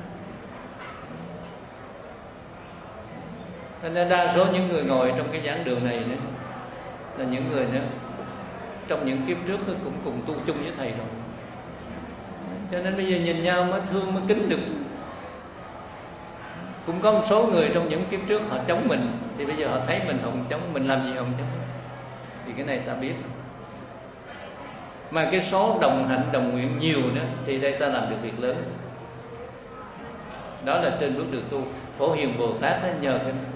Nên đa số những người ngồi trong cái giảng đường này nữa là những người nữa trong những kiếp trước cũng cùng tu chung với thầy rồi. Cho nên bây giờ nhìn nhau mới thương, mới kính được. Cũng có một số người trong những kiếp trước họ chống mình, thì bây giờ họ thấy mình không chống, mình làm gì không chống, thì cái này ta biết. Mà cái số đồng hạnh đồng nguyện nhiều nữa thì đây ta làm được việc lớn. Đó là trên bước đường tu. Phổ Hiền Bồ Tát nhờ cái này.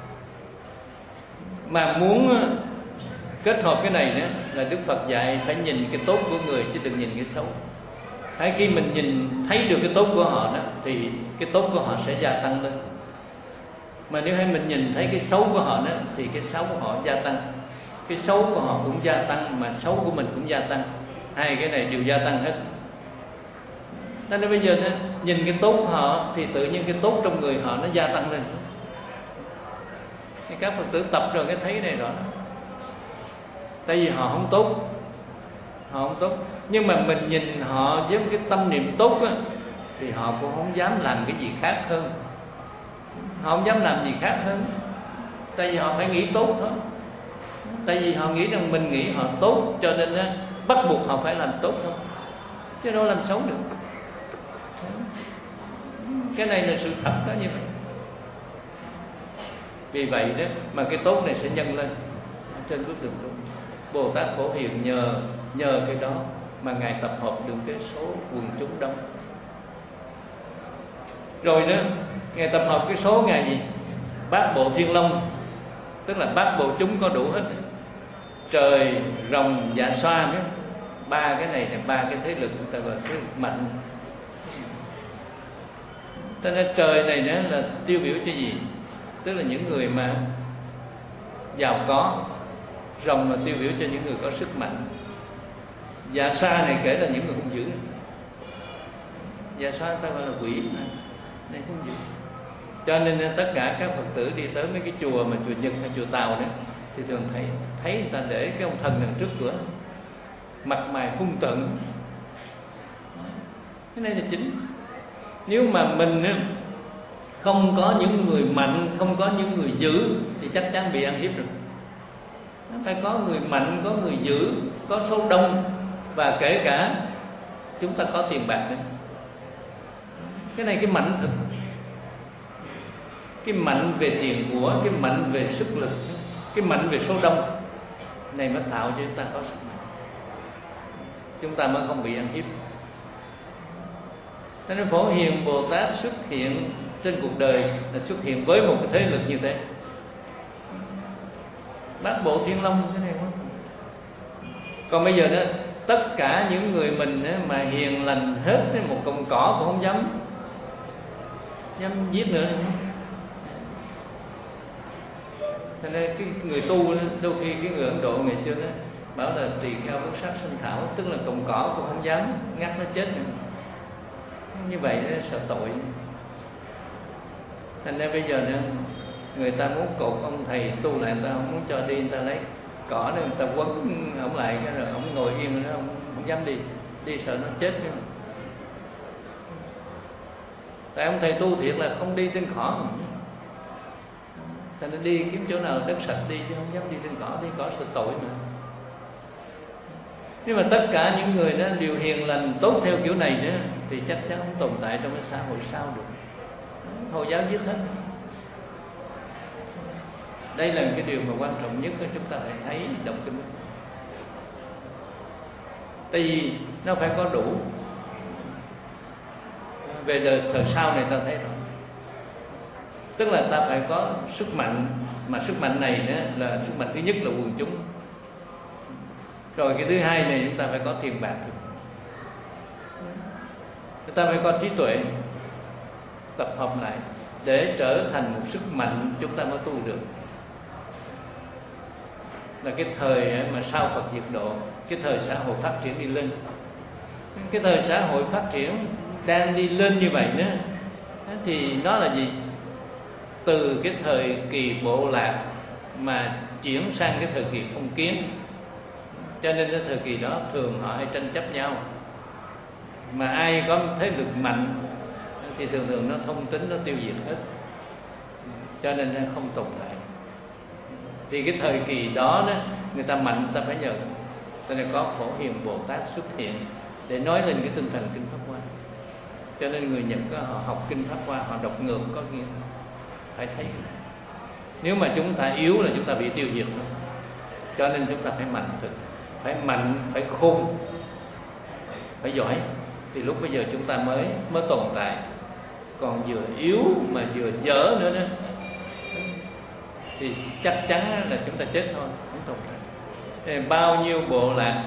Mà muốn kết hợp cái này nữa là Đức Phật dạy phải nhìn cái tốt của người chứ đừng nhìn cái xấu. Hay khi mình nhìn thấy được cái tốt của họ đó thì cái tốt của họ sẽ gia tăng lên. Mà nếu hay mình nhìn thấy cái xấu của họ đó thì cái xấu của họ gia tăng. Cái xấu của họ cũng gia tăng, mà xấu của mình cũng gia tăng. Hai cái này đều gia tăng hết. Cho nên bây giờ đó, nhìn cái tốt của họ thì tự nhiên cái tốt trong người họ nó gia tăng lên. Thì các Phật tử tập rồi cái thấy này rõ. Tại vì họ không tốt, họ không tốt. Nhưng mà mình nhìn họ với cái tâm niệm tốt á, thì họ cũng không dám làm cái gì khác hơn. Họ không dám làm gì khác hơn. Tại vì họ phải nghĩ tốt thôi. Tại vì họ nghĩ rằng mình nghĩ họ tốt, cho nên á, bắt buộc họ phải làm tốt thôi, chứ đâu làm xấu được. Cái này là sự thật đó, như vậy. Vì vậy đó mà cái tốt này sẽ nhân lên trên bước đường tu. Bồ Tát Phổ Hiền nhờ nhờ cái đó mà Ngài tập hợp được cái số quần chúng đông. Rồi đó Ngài tập hợp cái số Ngài gì? Bát Bộ Thiên Long, tức là bát bộ chúng có đủ hết. Trời, rồng, dạ xoa nữa. Ba cái này là ba cái thế lực chúng ta gọi thế lực mạnh. Cho nên trời này đó là tiêu biểu cho gì? Tức là những người mà giàu có. Rồng là tiêu biểu cho những người có sức mạnh. Dạ xoa này kể là những người hung dữ. Dạ xoa ta gọi là quỷ này, này hung dữ. Cho nên tất cả các Phật tử đi tới mấy cái chùa mà chùa Nhật hay chùa Tàu đó thì thường thấy thấy người ta để cái ông thần đằng trước cửa, mặt mày hung tợn. Cái này là chính. Nếu mà mình không có những người mạnh, không có những người dữ thì chắc chắn bị ăn hiếp rồi. Phải có người mạnh, có người dữ, có số đông, và kể cả chúng ta có tiền bạc nữa. Cái này cái mạnh thực. Cái mạnh về tiền của, cái mạnh về sức lực, cái mạnh về số đông này mới tạo cho chúng ta có sức mạnh. Chúng ta mới không bị ăn hiếp. Cho nên Phổ Hiền Bồ Tát xuất hiện trên cuộc đời là xuất hiện với một cái thế lực như thế. Bát Bộ Thiên Long cái này không. Còn bây giờ đó, tất cả những người mình mà hiền lành hết, một cọng cỏ cũng không dám dám giết nữa. Cho nên cái người tu đôi khi cái người Ấn Độ ngày xưa đó bảo là tỳ kheo bất sát sinh thảo, tức là cọng cỏ cũng không dám ngắt nó chết nữa. Như vậy đó, sợ tội. Thành ra bây giờ nữa, người ta muốn cột ông thầy tu lại, người ta không muốn cho đi, người ta lấy cỏ đó người ta quấn ổng lại, cái rồi ổng ngồi yên rồi đó, không, không dám đi, đi sợ nó chết nữa. Tại ông thầy tu thiệt là không đi trên cỏ, thành ra đi kiếm chỗ nào đất sạch đi, chứ không dám đi trên cỏ, đi cỏ sợ tội mà. Nhưng mà tất cả những người đó đều hiền lành tốt theo kiểu này nữa thì chắc chắn không tồn tại trong cái xã hội sau được. Hồi giáo giết hết. Đây là cái điều mà quan trọng nhất chúng ta phải thấy đọc kinh. Tại vì nó phải có đủ. Về đời thời sau này ta thấy rồi. Tức là ta phải có sức mạnh, mà sức mạnh này đó là sức mạnh thứ nhất là quần chúng. Rồi cái thứ hai này chúng ta phải có tiền bạc. Chúng ta phải có trí tuệ, tập hợp lại để trở thành một sức mạnh chúng ta mới tu được. Là cái thời mà sau Phật diệt độ, cái thời xã hội phát triển đi lên. Cái thời xã hội phát triển đang đi lên như vậy đó, thì nó là gì? Từ cái thời kỳ bộ lạc mà chuyển sang cái thời kỳ phong kiến. Cho nên cái thời kỳ đó thường họ hay tranh chấp nhau. Mà ai có thế lực mạnh thì thường thường nó thông tính, nó tiêu diệt hết, cho nên nó không tồn tại. Thì cái thời kỳ đó đó, người ta mạnh, người ta phải nhờ, cho nên có Phổ Hiền Bồ Tát xuất hiện để nói lên cái tinh thần kinh Pháp Hoa. Cho nên người Nhật họ học kinh Pháp Hoa, họ đọc ngược có nghĩa phải thấy. Nếu mà chúng ta yếu là chúng ta bị tiêu diệt thôi. Cho nên chúng ta phải mạnh thực, phải mạnh, phải khôn, phải giỏi, thì lúc bây giờ chúng ta mới mới tồn tại. Còn vừa yếu mà vừa dở nữa đó thì chắc chắn là chúng ta chết thôi, không tồn tại. Thì bao nhiêu bộ lạc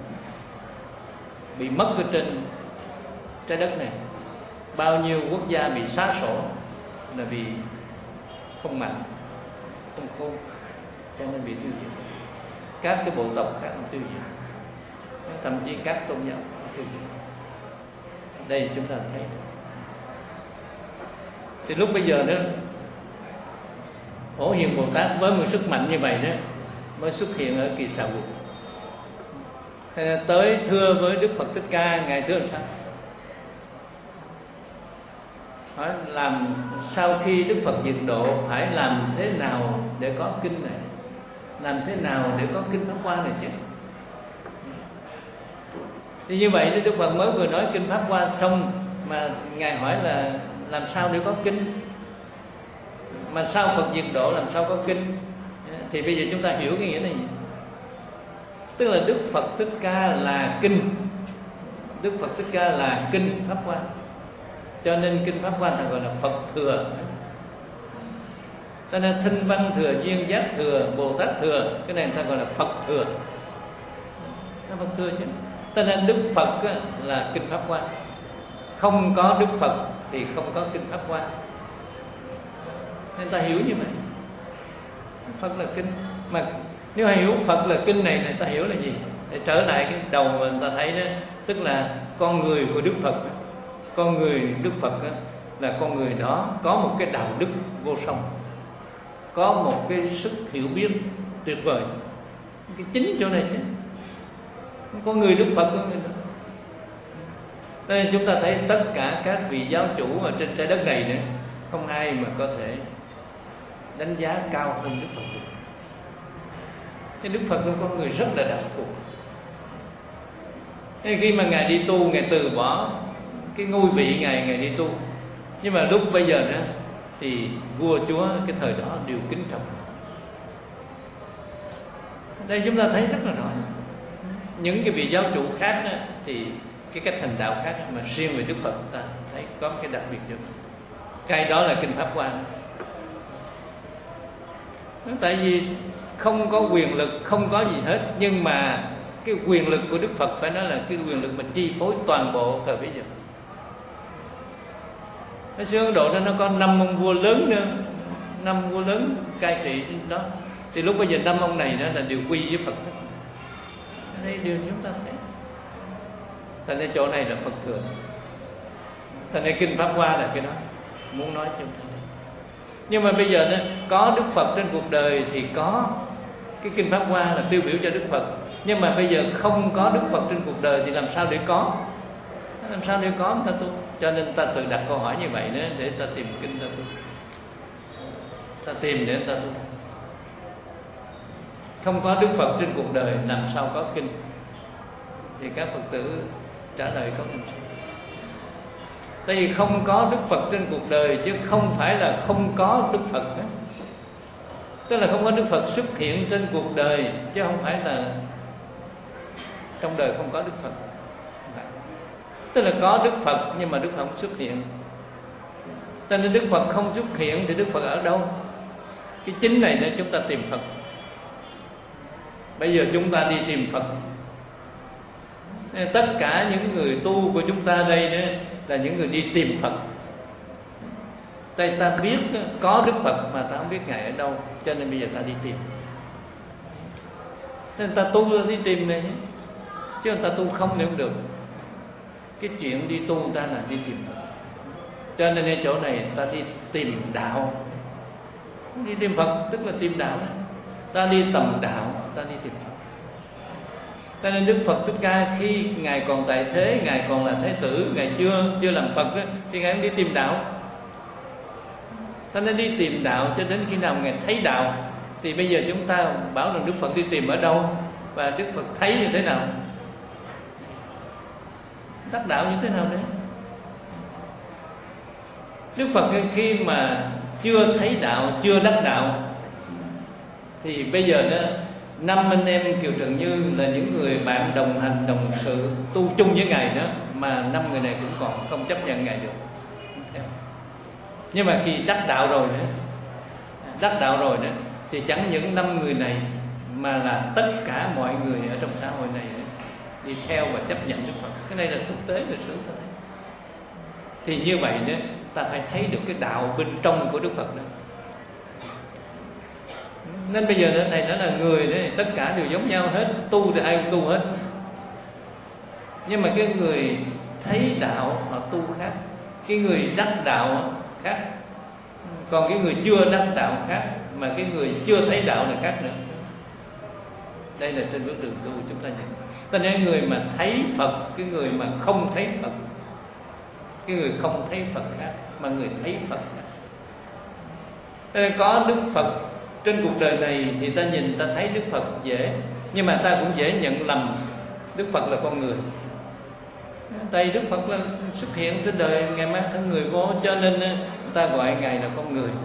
bị mất ở trên trái đất này, bao nhiêu quốc gia bị xá sổ là vì không mạnh, không khôn, cho nên bị tiêu diệt. Các cái bộ tộc khác cũng tiêu diệt, thậm chí các tôn giáo cũng tiêu diệt. Đây chúng ta thấy. Thì lúc bây giờ đó, Phổ Hiền Bồ Tát với một sức mạnh như vậy đó mới xuất hiện ở Kỳ Xà Quật. Tới thưa với Đức Phật Thích Ca, ngài thưa sao? Hỏi làm sau khi Đức Phật diệt độ phải làm thế nào để có kinh này, làm thế nào để có kinh Pháp Hoa này chứ? Thì như vậy Đức Phật mới vừa nói kinh Pháp Hoa xong mà ngài hỏi là làm sao để có kinh, mà sau Phật diệt độ làm sao có kinh? Thì bây giờ chúng ta hiểu cái nghĩa này, tức là Đức Phật Thích Ca là kinh, Đức Phật Thích Ca là kinh Pháp Hoa, cho nên kinh Pháp Hoa ta gọi là Phật thừa. Cho nên Thinh Văn thừa, Duyên Giác thừa, Bồ Tát thừa, cái này người ta gọi là Phật thừa. Nó Phật thừa chứ. Cho nên Đức Phật là kinh Pháp Hoa, không có Đức Phật thì không có kinh Pháp Hoa. Nên ta hiểu như vậy, Phật là kinh. Mà nếu hiểu Phật là kinh này, người ta hiểu là gì? Để trở lại cái đầu mà người ta thấy đó, tức là con người của Đức Phật. Con người Đức Phật đó, là con người đó có một cái đạo đức vô song, có một cái sức hiểu biết tuyệt vời. Cái chính chỗ này chứ, con người Đức Phật đó. Nên chúng ta thấy tất cả các vị giáo chủ ở trên trái đất này nữa, không ai mà có thể đánh giá cao hơn Đức Phật được. Cái Đức Phật là con người rất là đặc thù. Nên khi mà ngài đi tu, ngài từ bỏ cái ngôi vị ngài, ngài đi tu. Nhưng mà lúc bây giờ nữa thì vua chúa cái thời đó đều kính trọng. Đây chúng ta thấy rất là rõ. Những cái vị giáo chủ khác đó, thì cái cách hành đạo khác, mà riêng về Đức Phật ta thấy có cái đặc biệt nhất. Cái đó là kinh Pháp Hoa. Tại vì không có quyền lực, không có gì hết, nhưng mà cái quyền lực của Đức Phật phải nói là cái quyền lực mà chi phối toàn bộ thời bây giờ. Ở xứ Ấn Độ đó nó có năm ông vua lớn nữa, năm vua lớn cai trị đó. Thì lúc bây giờ năm ông này đó là đều quy với Phật hết. Đây điều chúng ta thấy. Thành ra chỗ này là Phật thừa. Thành ra kinh Pháp Hoa là cái đó muốn nói cho chúng ta. Nhưng mà bây giờ đó, có Đức Phật trên cuộc đời thì có cái kinh Pháp Hoa là tiêu biểu cho Đức Phật. Nhưng mà bây giờ không có Đức Phật trên cuộc đời thì làm sao để có? Làm sao để có ta tu? Cho nên ta tự đặt câu hỏi như vậy nữa, để ta tìm kinh ta tu. Ta tìm để ta tu. Không có Đức Phật trên cuộc đời làm sao có kinh? Thì các Phật tử trả lời có làm sao? Tại vì không có Đức Phật trên cuộc đời, chứ không phải là không có Đức Phật đó. Tức là không có Đức Phật xuất hiện trên cuộc đời, chứ không phải là trong đời không có Đức Phật. Tức là có Đức Phật nhưng mà Đức Phật không xuất hiện. Cho nên Đức Phật không xuất hiện thì Đức Phật ở đâu? Cái chính này để chúng ta tìm Phật. Bây giờ chúng ta đi tìm Phật. Nên tất cả những người tu của chúng ta đây đó là những người đi tìm Phật. Tại ta biết có Đức Phật mà ta không biết Ngài ở đâu, cho nên bây giờ ta đi tìm. Nên ta tu là đi tìm này, chứ ta tu không thì không được. Cái chuyện đi tu ta là đi tìm Phật. Cho nên ở chỗ này ta đi tìm đạo. Đi tìm Phật tức là tìm đạo. Ta đi tầm đạo, ta đi tìm Phật. Cho nên Đức Phật Thích Ca khi ngài còn tại thế, ngài còn là Thế Tử, ngài chưa chưa làm Phật đó, thì ngài đi tìm đạo. Cho nên đi tìm đạo cho đến khi nào ngài thấy đạo. Thì bây giờ chúng ta bảo rằng Đức Phật đi tìm ở đâu và Đức Phật thấy như thế nào, đắc đạo như thế nào đấy. Đức Phật khi mà chưa thấy đạo, chưa đắc đạo, thì bây giờ đó năm anh em Kiều Trần Như là những người bạn đồng hành đồng sự tu chung với ngài đó, mà năm người này cũng còn không chấp nhận ngài được. Nhưng mà khi đắc đạo rồi đó, đắc đạo rồi đó, thì chẳng những năm người này mà là tất cả mọi người ở trong xã hội này đó, đi theo và chấp nhận Đức Phật. Cái này là thực tế lịch sử thôi. Thì như vậy đó, ta phải thấy được cái đạo bên trong của Đức Phật đó. Nên bây giờ đó, thầy nói là người đấy tất cả đều giống nhau hết, tu thì ai cũng tu hết. Nhưng mà cái người thấy đạo họ tu khác, cái người đắc đạo khác, còn cái người chưa đắc đạo khác, mà cái người chưa thấy đạo là khác nữa. Đây là trên bức tường tu chúng ta nhìn. Ta nói người mà thấy Phật, cái người mà không thấy Phật, cái người không thấy Phật khác, mà người thấy Phật khác. Nên có Đức Phật trên cuộc đời này thì ta nhìn ta thấy Đức Phật dễ, nhưng mà ta cũng dễ nhận lầm Đức Phật là con người. Tại Đức Phật là xuất hiện trên đời, ngài mang thân người vô, cho nên ta gọi ngài là con người.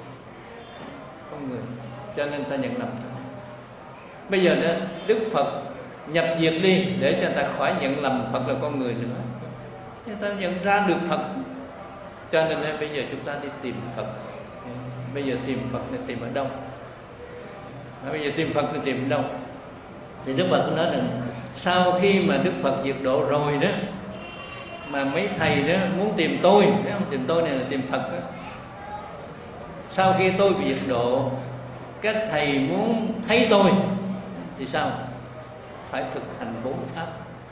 Con người, cho nên ta nhận lầm thôi. Bây giờ đó Đức Phật nhập diệt đi để cho ta khỏi nhận lầm Phật là con người nữa, cho ta nhận ra được Phật. Cho nên bây giờ chúng ta đi tìm Phật. Bây giờ tìm Phật thì tìm ở đâu? Bây giờ tìm Phật thì tìm ở đâu? Thì Đức Phật nói rằng sau khi mà Đức Phật diệt độ rồi đó, mà mấy thầy đó muốn tìm tôi, tìm tôi này là tìm Phật đó. Sau khi tôi diệt độ, các thầy muốn thấy tôi thì sao? Phải thực hành bốn pháp.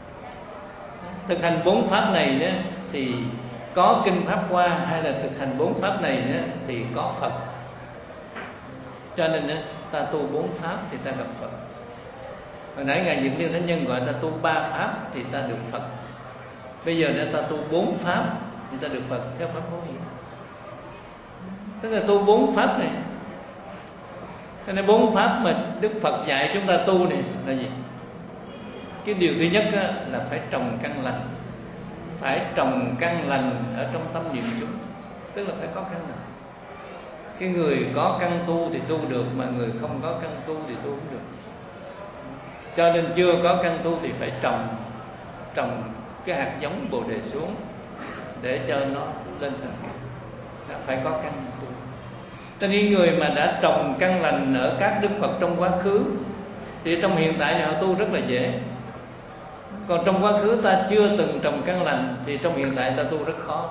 Thực hành bốn pháp này đó thì có kinh Pháp Hoa, hay là thực hành bốn pháp này đó thì có Phật. Cho nên đó, ta tu bốn pháp thì ta gặp Phật. Hồi nãy ngài Dựng Liên Thánh Nhân gọi ta tu ba pháp thì ta được Phật. Bây giờ ta tu bốn pháp thì ta được Phật theo pháp Phổ Hiền. Tức là tu bốn pháp này. Cho nên bốn pháp mà Đức Phật dạy chúng ta tu này là gì? Cái điều thứ nhất á, là phải trồng căn lành. Phải trồng căn lành ở trong tâm niệm chúng. Tức là phải có căn lành. Cái người có căn tu thì tu được, mà người không có căn tu thì tu không được. Cho nên chưa có căn tu thì phải trồng Trồng cái hạt giống Bồ Đề xuống để cho nó lên thành căn. Phải có căn tu. Cho nên người mà đã trồng căn lành ở các Đức Phật trong quá khứ thì trong hiện tại này họ tu rất là dễ. Còn trong quá khứ ta chưa từng trồng căn lành thì trong hiện tại ta tu rất khó.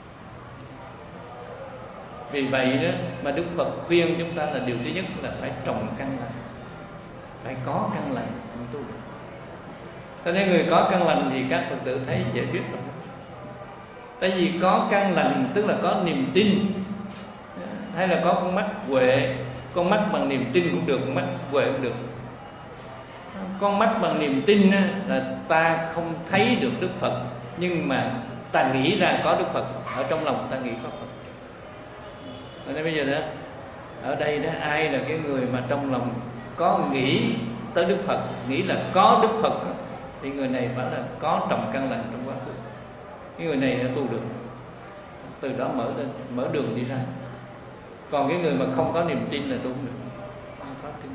Vì vậy đó mà Đức Phật khuyên chúng ta là điều thứ nhất là phải trồng căn lành, phải có căn lành mới tu được. Cho nên người có căn lành thì các Phật tử thấy dễ biết lắm. Tại vì có căn lành tức là có niềm tin, hay là có con mắt huệ. Con mắt bằng niềm tin cũng được, con mắt huệ cũng được. Con mắt bằng niềm tin là ta không thấy được Đức Phật, nhưng mà ta nghĩ ra có Đức Phật, ở trong lòng ta nghĩ có Phật. Nên bây giờ đó, ở đây đó, ai là cái người mà trong lòng có nghĩ tới Đức Phật, nghĩ là có Đức Phật, thì người này phải là có trồng căn lành trong quá khứ. Cái người này đã tu được, từ đó mở lên, mở đường đi ra. Còn cái người mà không có niềm tin là tu không được, không có tin.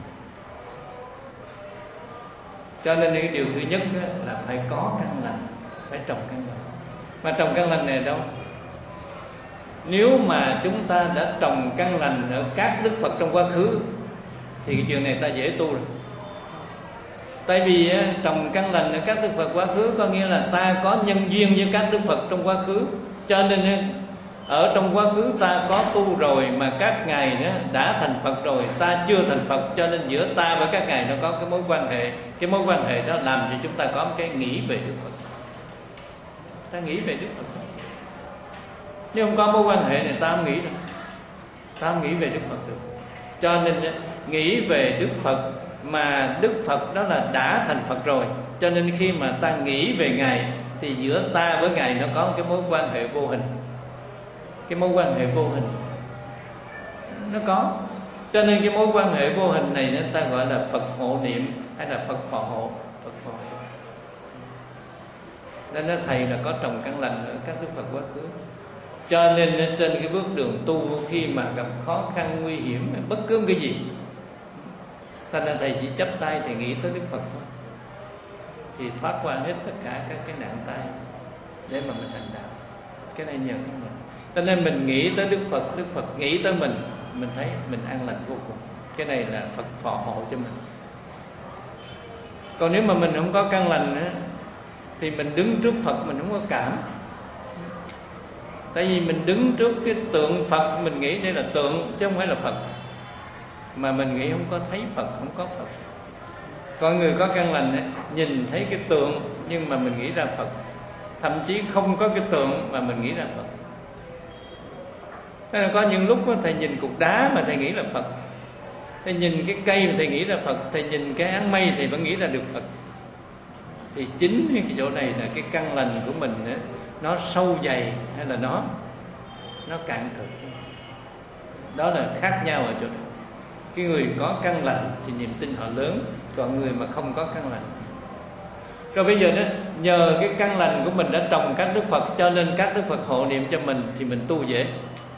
Cho nên cái điều thứ nhất là phải có căn lành, phải trồng căn lành. Mà trồng căn lành này đâu? Nếu mà chúng ta đã trồng căn lành ở các Đức Phật trong quá khứ thì cái chuyện này ta dễ tu rồi. Tại vì trồng căn lành ở các Đức Phật quá khứ có nghĩa là ta có nhân duyên với các Đức Phật trong quá khứ. Cho nên ở trong quá khứ ta có tu rồi, mà các ngài đã thành Phật rồi, ta chưa thành Phật. Cho nên giữa ta với các ngài nó có cái mối quan hệ. Cái mối quan hệ đó làm cho chúng ta có một cái nghĩ về Đức Phật. Ta nghĩ về Đức Phật. Nếu không có mối quan hệ này ta không nghĩ được, ta không nghĩ về Đức Phật được. Cho nên nghĩ về Đức Phật mà Đức Phật đó là đã thành Phật rồi, cho nên khi mà ta nghĩ về Ngài thì giữa ta với Ngài nó có một cái mối quan hệ vô hình. Cái mối quan hệ vô hình nó có, cho nên cái mối quan hệ vô hình này ta gọi là Phật hộ niệm hay là Phật phò hộ. Phật phò hộ. Nên nó thầy là có trồng căn lành ở các Đức Phật quá khứ. Cho nên trên cái bước đường tu, khi mà gặp khó khăn nguy hiểm bất cứ cái gì, cho nên thầy chỉ chắp tay thì nghĩ tới Đức Phật thôi, thì thoát qua hết tất cả các cái nạn tai để mà mình hành đạo. Cái này nhờ cái này. Cho nên mình nghĩ tới Đức Phật, Đức Phật nghĩ tới mình, mình thấy mình an lành vô cùng. Cái này là Phật phò hộ cho mình. Còn nếu mà mình không có căn lành á, thì mình đứng trước Phật mình không có cảm. Tại vì mình đứng trước cái tượng Phật, mình nghĩ đây là tượng chứ không phải là Phật, mà mình nghĩ không có thấy Phật, không có Phật. Còn người có căn lành ấy, nhìn thấy cái tượng nhưng mà mình nghĩ ra Phật, thậm chí không có cái tượng mà mình nghĩ ra Phật. Thế là có những lúc thầy nhìn cục đá mà thầy nghĩ là Phật, thầy nhìn cái cây mà thầy nghĩ ra Phật, thầy nhìn cái áng mây thầy vẫn nghĩ ra được Phật. Thì chính cái chỗ này là cái căn lành của mình ấy, nó sâu dày hay là nó nó cạn thực. Đó là khác nhau ở chỗ này. Cái người có căn lành thì niềm tin họ lớn, còn người mà không có căn lành. Rồi bây giờ đó, nhờ cái căn lành của mình đã trồng các Đức Phật, cho nên các Đức Phật hộ niệm cho mình thì mình tu dễ.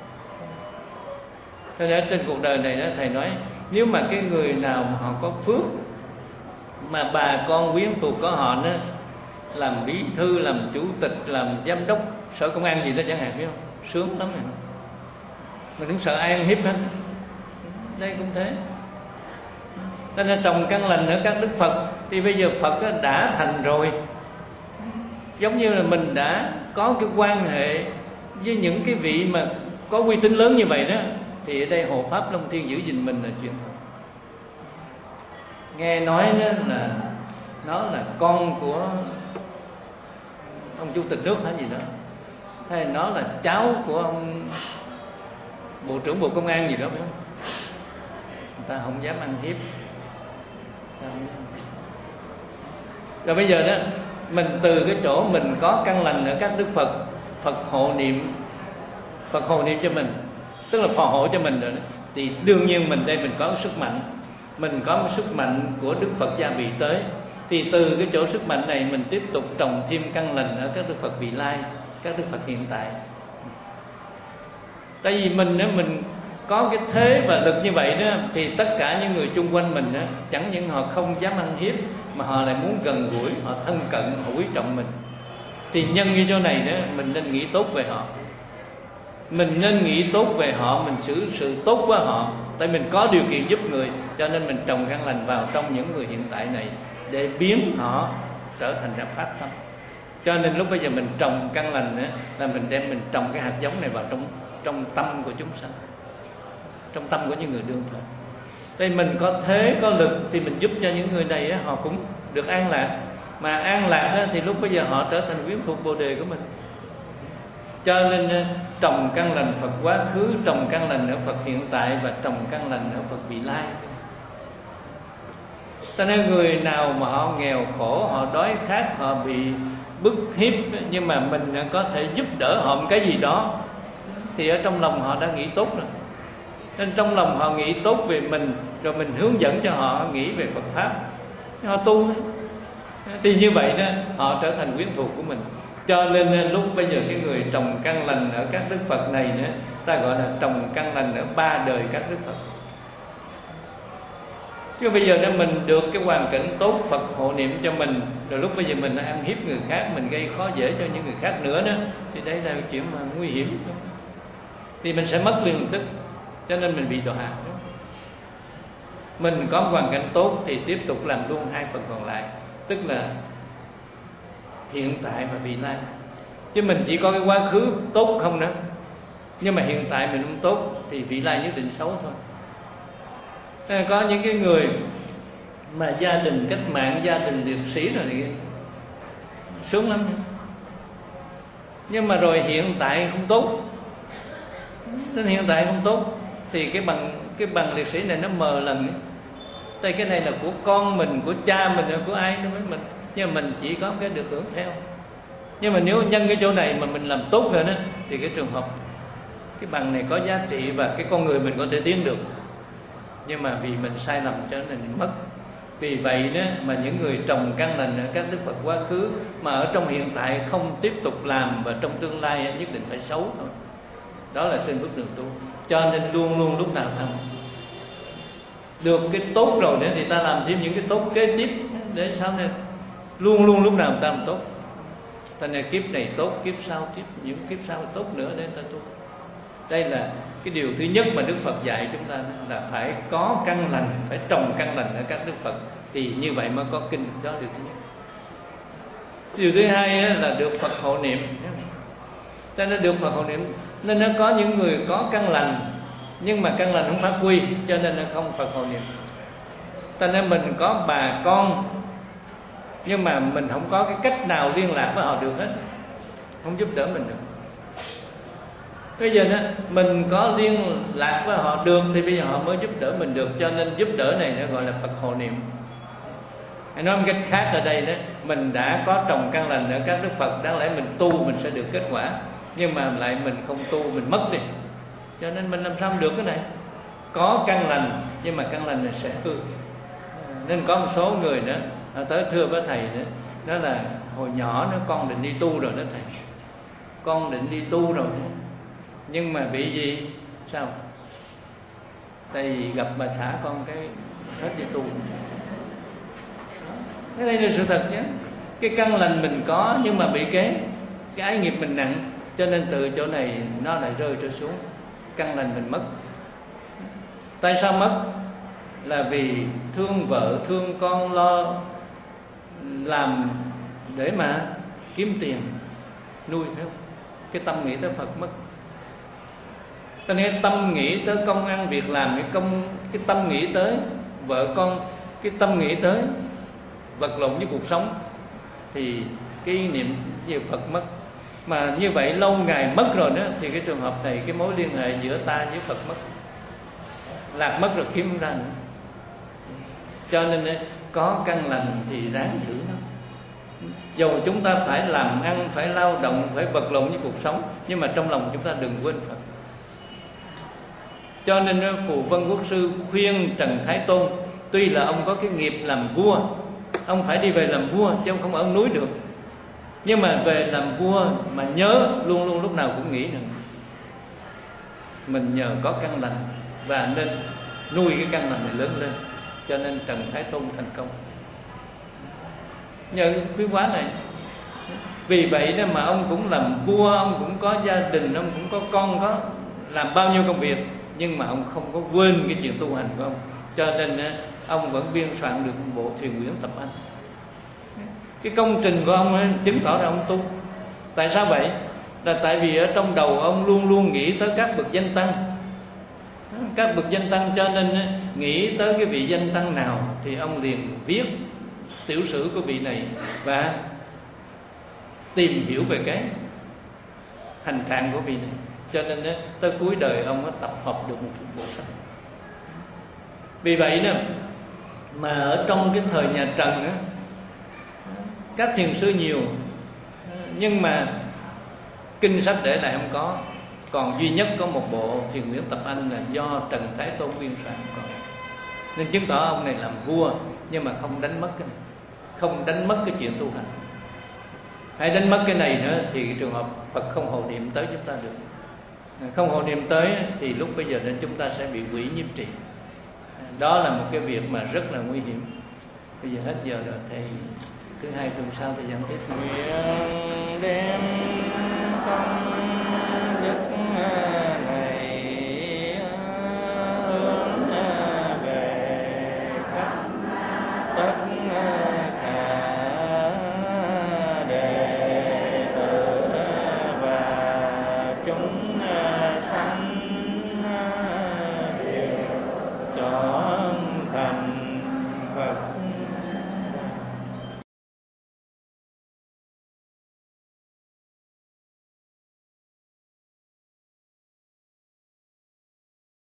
Thế nên trên cuộc đời này đó, thầy nói nếu mà cái người nào mà họ có phước, mà bà con quyến thuộc của họ đó, làm bí thư, làm chủ tịch, làm giám đốc sở công an gì đó chẳng hạn, biết không? Sướng lắm rồi. Mình không sợ ai ăn hiếp hết. Đây cũng thế. Cho nên trồng căn lành ở các Đức Phật, thì bây giờ Phật đã thành rồi. Giống như là mình đã có cái quan hệ với những cái vị mà có uy tín lớn như vậy đó, thì ở đây Hộ Pháp Long Thiên giữ gìn mình là chuyện thật. Nghe nói đó là nó là con của ông chủ tịch nước hay gì đó, hay nó là cháu của ông bộ trưởng bộ công an gì đó, phải không? Người ta không dám ăn hiếp. Rồi bây giờ đó, mình từ cái chỗ mình có căn lành ở các Đức Phật, Phật hộ niệm, Phật hộ niệm cho mình, tức là phò hộ cho mình rồi đó, thì đương nhiên mình đây mình có sức mạnh, mình có một sức mạnh của Đức Phật gia bị tới, thì từ cái chỗ sức mạnh này mình tiếp tục trồng thêm căn lành ở các Đức Phật vị lai, các Đức Phật hiện tại. Tại vì mình đó, mình có cái thế và lực như vậy đó, thì tất cả những người chung quanh mình đó, chẳng những họ không dám ăn hiếp, mà họ lại muốn gần gũi, họ thân cận, họ quý trọng mình. Thì nhân cái chỗ này đó, mình nên nghĩ tốt về họ, mình nên nghĩ tốt về họ, mình xử sự tốt với họ. Tại mình có điều kiện giúp người, cho nên mình trồng căn lành vào trong những người hiện tại này, để biến họ trở thành ra pháp tâm. Cho nên lúc bây giờ mình trồng căn lành đó, là mình đem mình trồng cái hạt giống này vào trong trong tâm của chúng sanh, trong tâm của những người đương thời. Tại mình có thế có lực thì mình giúp cho những người này họ cũng được an lạc. Mà an lạc thì lúc bây giờ họ trở thành quyến thuộc Bồ Đề của mình. Cho nên trồng căn lành Phật quá khứ, trồng căn lành ở Phật hiện tại, và trồng căn lành ở Phật vị lai. Cho nên người nào mà họ nghèo khổ, họ đói khát, họ bị bức hiếp, nhưng mà mình có thể giúp đỡ họ một cái gì đó, thì ở trong lòng họ đã nghĩ tốt rồi. Nên trong lòng họ nghĩ tốt về mình, rồi mình hướng dẫn cho họ nghĩ về Phật Pháp, họ tu. Thì như vậy đó, họ trở thành quyến thuộc của mình. Cho nên lúc bây giờ cái người trồng căn lành ở các Đức Phật này nữa, ta gọi là trồng căn lành ở ba đời các Đức Phật. Chứ bây giờ đó mình được cái hoàn cảnh tốt, Phật hộ niệm cho mình, rồi lúc bây giờ mình ăn hiếp người khác, mình gây khó dễ cho những người khác nữa đó, thì đấy là chuyện mà nguy hiểm. Thì mình sẽ mất liền tức, cho nên mình bị đọa. Mình có hoàn cảnh tốt thì tiếp tục làm luôn hai phần còn lại, tức là hiện tại và vị lai. Chứ mình chỉ có cái quá khứ tốt không đó, nhưng mà hiện tại mình không tốt thì vị lai nhất định xấu thôi. Nên có những cái người mà gia đình cách mạng, gia đình liệt sĩ rồi này, sướng lắm, nhưng mà rồi hiện tại không tốt. Nên hiện tại không tốt thì cái bằng cái bằng liệt sĩ này nó mờ lần ấy. Tại cái này là của con mình, của cha mình, của ai đối với mình, nhưng mà mình chỉ có cái được hưởng theo. Nhưng mà nếu nhân cái chỗ này mà mình làm tốt rồi đó, thì cái trường hợp cái bằng này có giá trị và cái con người mình có thể tiến được. Nhưng mà vì mình sai lầm cho nên mình mất. Vì vậy đó mà những người trồng căn lành ở các đức Phật quá khứ mà ở trong hiện tại không tiếp tục làm, và trong tương lai nhất định phải xấu thôi. Đó là trên bước đường tu. Cho nên luôn luôn lúc nào làm được cái tốt rồi đó thì ta làm thêm những cái tốt kế tiếp, để sau này luôn luôn lúc nào ta làm tốt. Thành ra kiếp này tốt, kiếp sau tiếp những kiếp sau tốt nữa để ta tu. Đây là cái điều thứ nhất mà Đức Phật dạy chúng ta, là phải có căn lành, phải trồng căn lành ở các Đức Phật, thì như vậy mới có kinh. Đó là điều thứ nhất. Điều thứ hai là được Phật hộ niệm. Cho nên được Phật hộ niệm, nên nó có những người có căn lành nhưng mà căn lành không phát huy, cho nên nó không Phật hộ niệm. Cho nên mình có bà con nhưng mà mình không có cái cách nào liên lạc với họ được hết, không giúp đỡ mình được. Bây giờ đó, mình có liên lạc với họ được thì bây giờ họ mới giúp đỡ mình được. Cho nên giúp đỡ này nó gọi là Phật hộ niệm. Hay nói một cách khác ở đây đó, mình đã có trồng căn lành ở các Đức Phật, đáng lẽ mình tu mình sẽ được kết quả, nhưng mà lại mình không tu, mình mất đi. Cho nên mình làm sao được cái này? Có căn lành nhưng mà căn lành này sẽ hư. Nên có một số người nữa tới thưa với thầy nữa, đó là hồi nhỏ nó con định đi tu rồi đó thầy, con định đi tu rồi đó. Nhưng mà bị gì? Sao? Tại vì gặp bà xã con cái hết đi tu. Cái đây là sự thật chứ. Cái căn lành mình có nhưng mà bị cái cái ái nghiệp mình nặng, cho nên từ chỗ này nó lại rơi trở xuống. Căn lành mình mất. Tại sao mất? Là vì thương vợ, thương con, lo làm để mà kiếm tiền nuôi, phải không? Cái tâm nghĩ tới Phật mất. Ta nghe tâm nghĩ tới công ăn việc làm, cái công cái tâm nghĩ tới vợ con, cái tâm nghĩ tới vật lộn với cuộc sống, thì cái niệm về Phật mất. Mà như vậy lâu ngày mất rồi đó, thì cái trường hợp này cái mối liên hệ giữa ta với Phật mất, lạc mất rồi kiếm không ra nữa. Cho nên có căn lành thì ráng giữ nó. Dù chúng ta phải làm ăn, phải lao động, phải vật lộn với cuộc sống, nhưng mà trong lòng chúng ta đừng quên Phật. Cho nên Phù Vân Quốc sư khuyên Trần Thái Tôn, tuy là ông có cái nghiệp làm vua, ông phải đi về làm vua chứ ông không ở núi được, nhưng mà về làm vua mà nhớ luôn luôn lúc nào cũng nghĩ rằng mình nhờ có căn lành và nên nuôi cái căn lành này lớn lên. Cho nên Trần Thái Tôn thành công nhờ khuyến hóa này. Vì vậy đó mà ông cũng làm vua, ông cũng có gia đình, ông cũng có con, có làm bao nhiêu công việc, nhưng mà ông không có quên cái chuyện tu hành của ông. Cho nên ông vẫn biên soạn được một bộ Thiền Quyển Tập Anh. Cái công trình của ông ấy chứng tỏ là ông tu. Tại sao vậy? Là tại vì ở trong đầu ông luôn luôn nghĩ tới các bậc danh tăng, các bậc danh tăng, cho nên nghĩ tới cái vị danh tăng nào thì ông liền viết tiểu sử của vị này và tìm hiểu về cái hành trạng của vị này. Cho nên tới cuối đời ông có tập hợp được một bộ sách. Vì vậy nè, mà ở trong cái thời nhà Trần á, các thiền sư nhiều, nhưng mà kinh sách để lại không có. Còn duy nhất có một bộ Thiền Quyển Tập Anh là do Trần Thái Tôn biên soạn còn. Nên chứng tỏ ông này làm vua, nhưng mà không đánh mất cái này, không đánh mất cái chuyện tu hành. Hãy đánh mất cái này nữa thì cái trường hợp Phật không hộ niệm tới chúng ta được. Không hộ niệm tới thì lúc bây giờ nên chúng ta sẽ bị quỷ nhiếp trì. Đó là một cái việc mà rất là nguy hiểm. Bây giờ hết giờ rồi, thầy thứ hai tuần sau thầy giảng tiếp. Nguyện đem công đức này hướng về khắp tất cả đệ tử và chúng sanh đều cho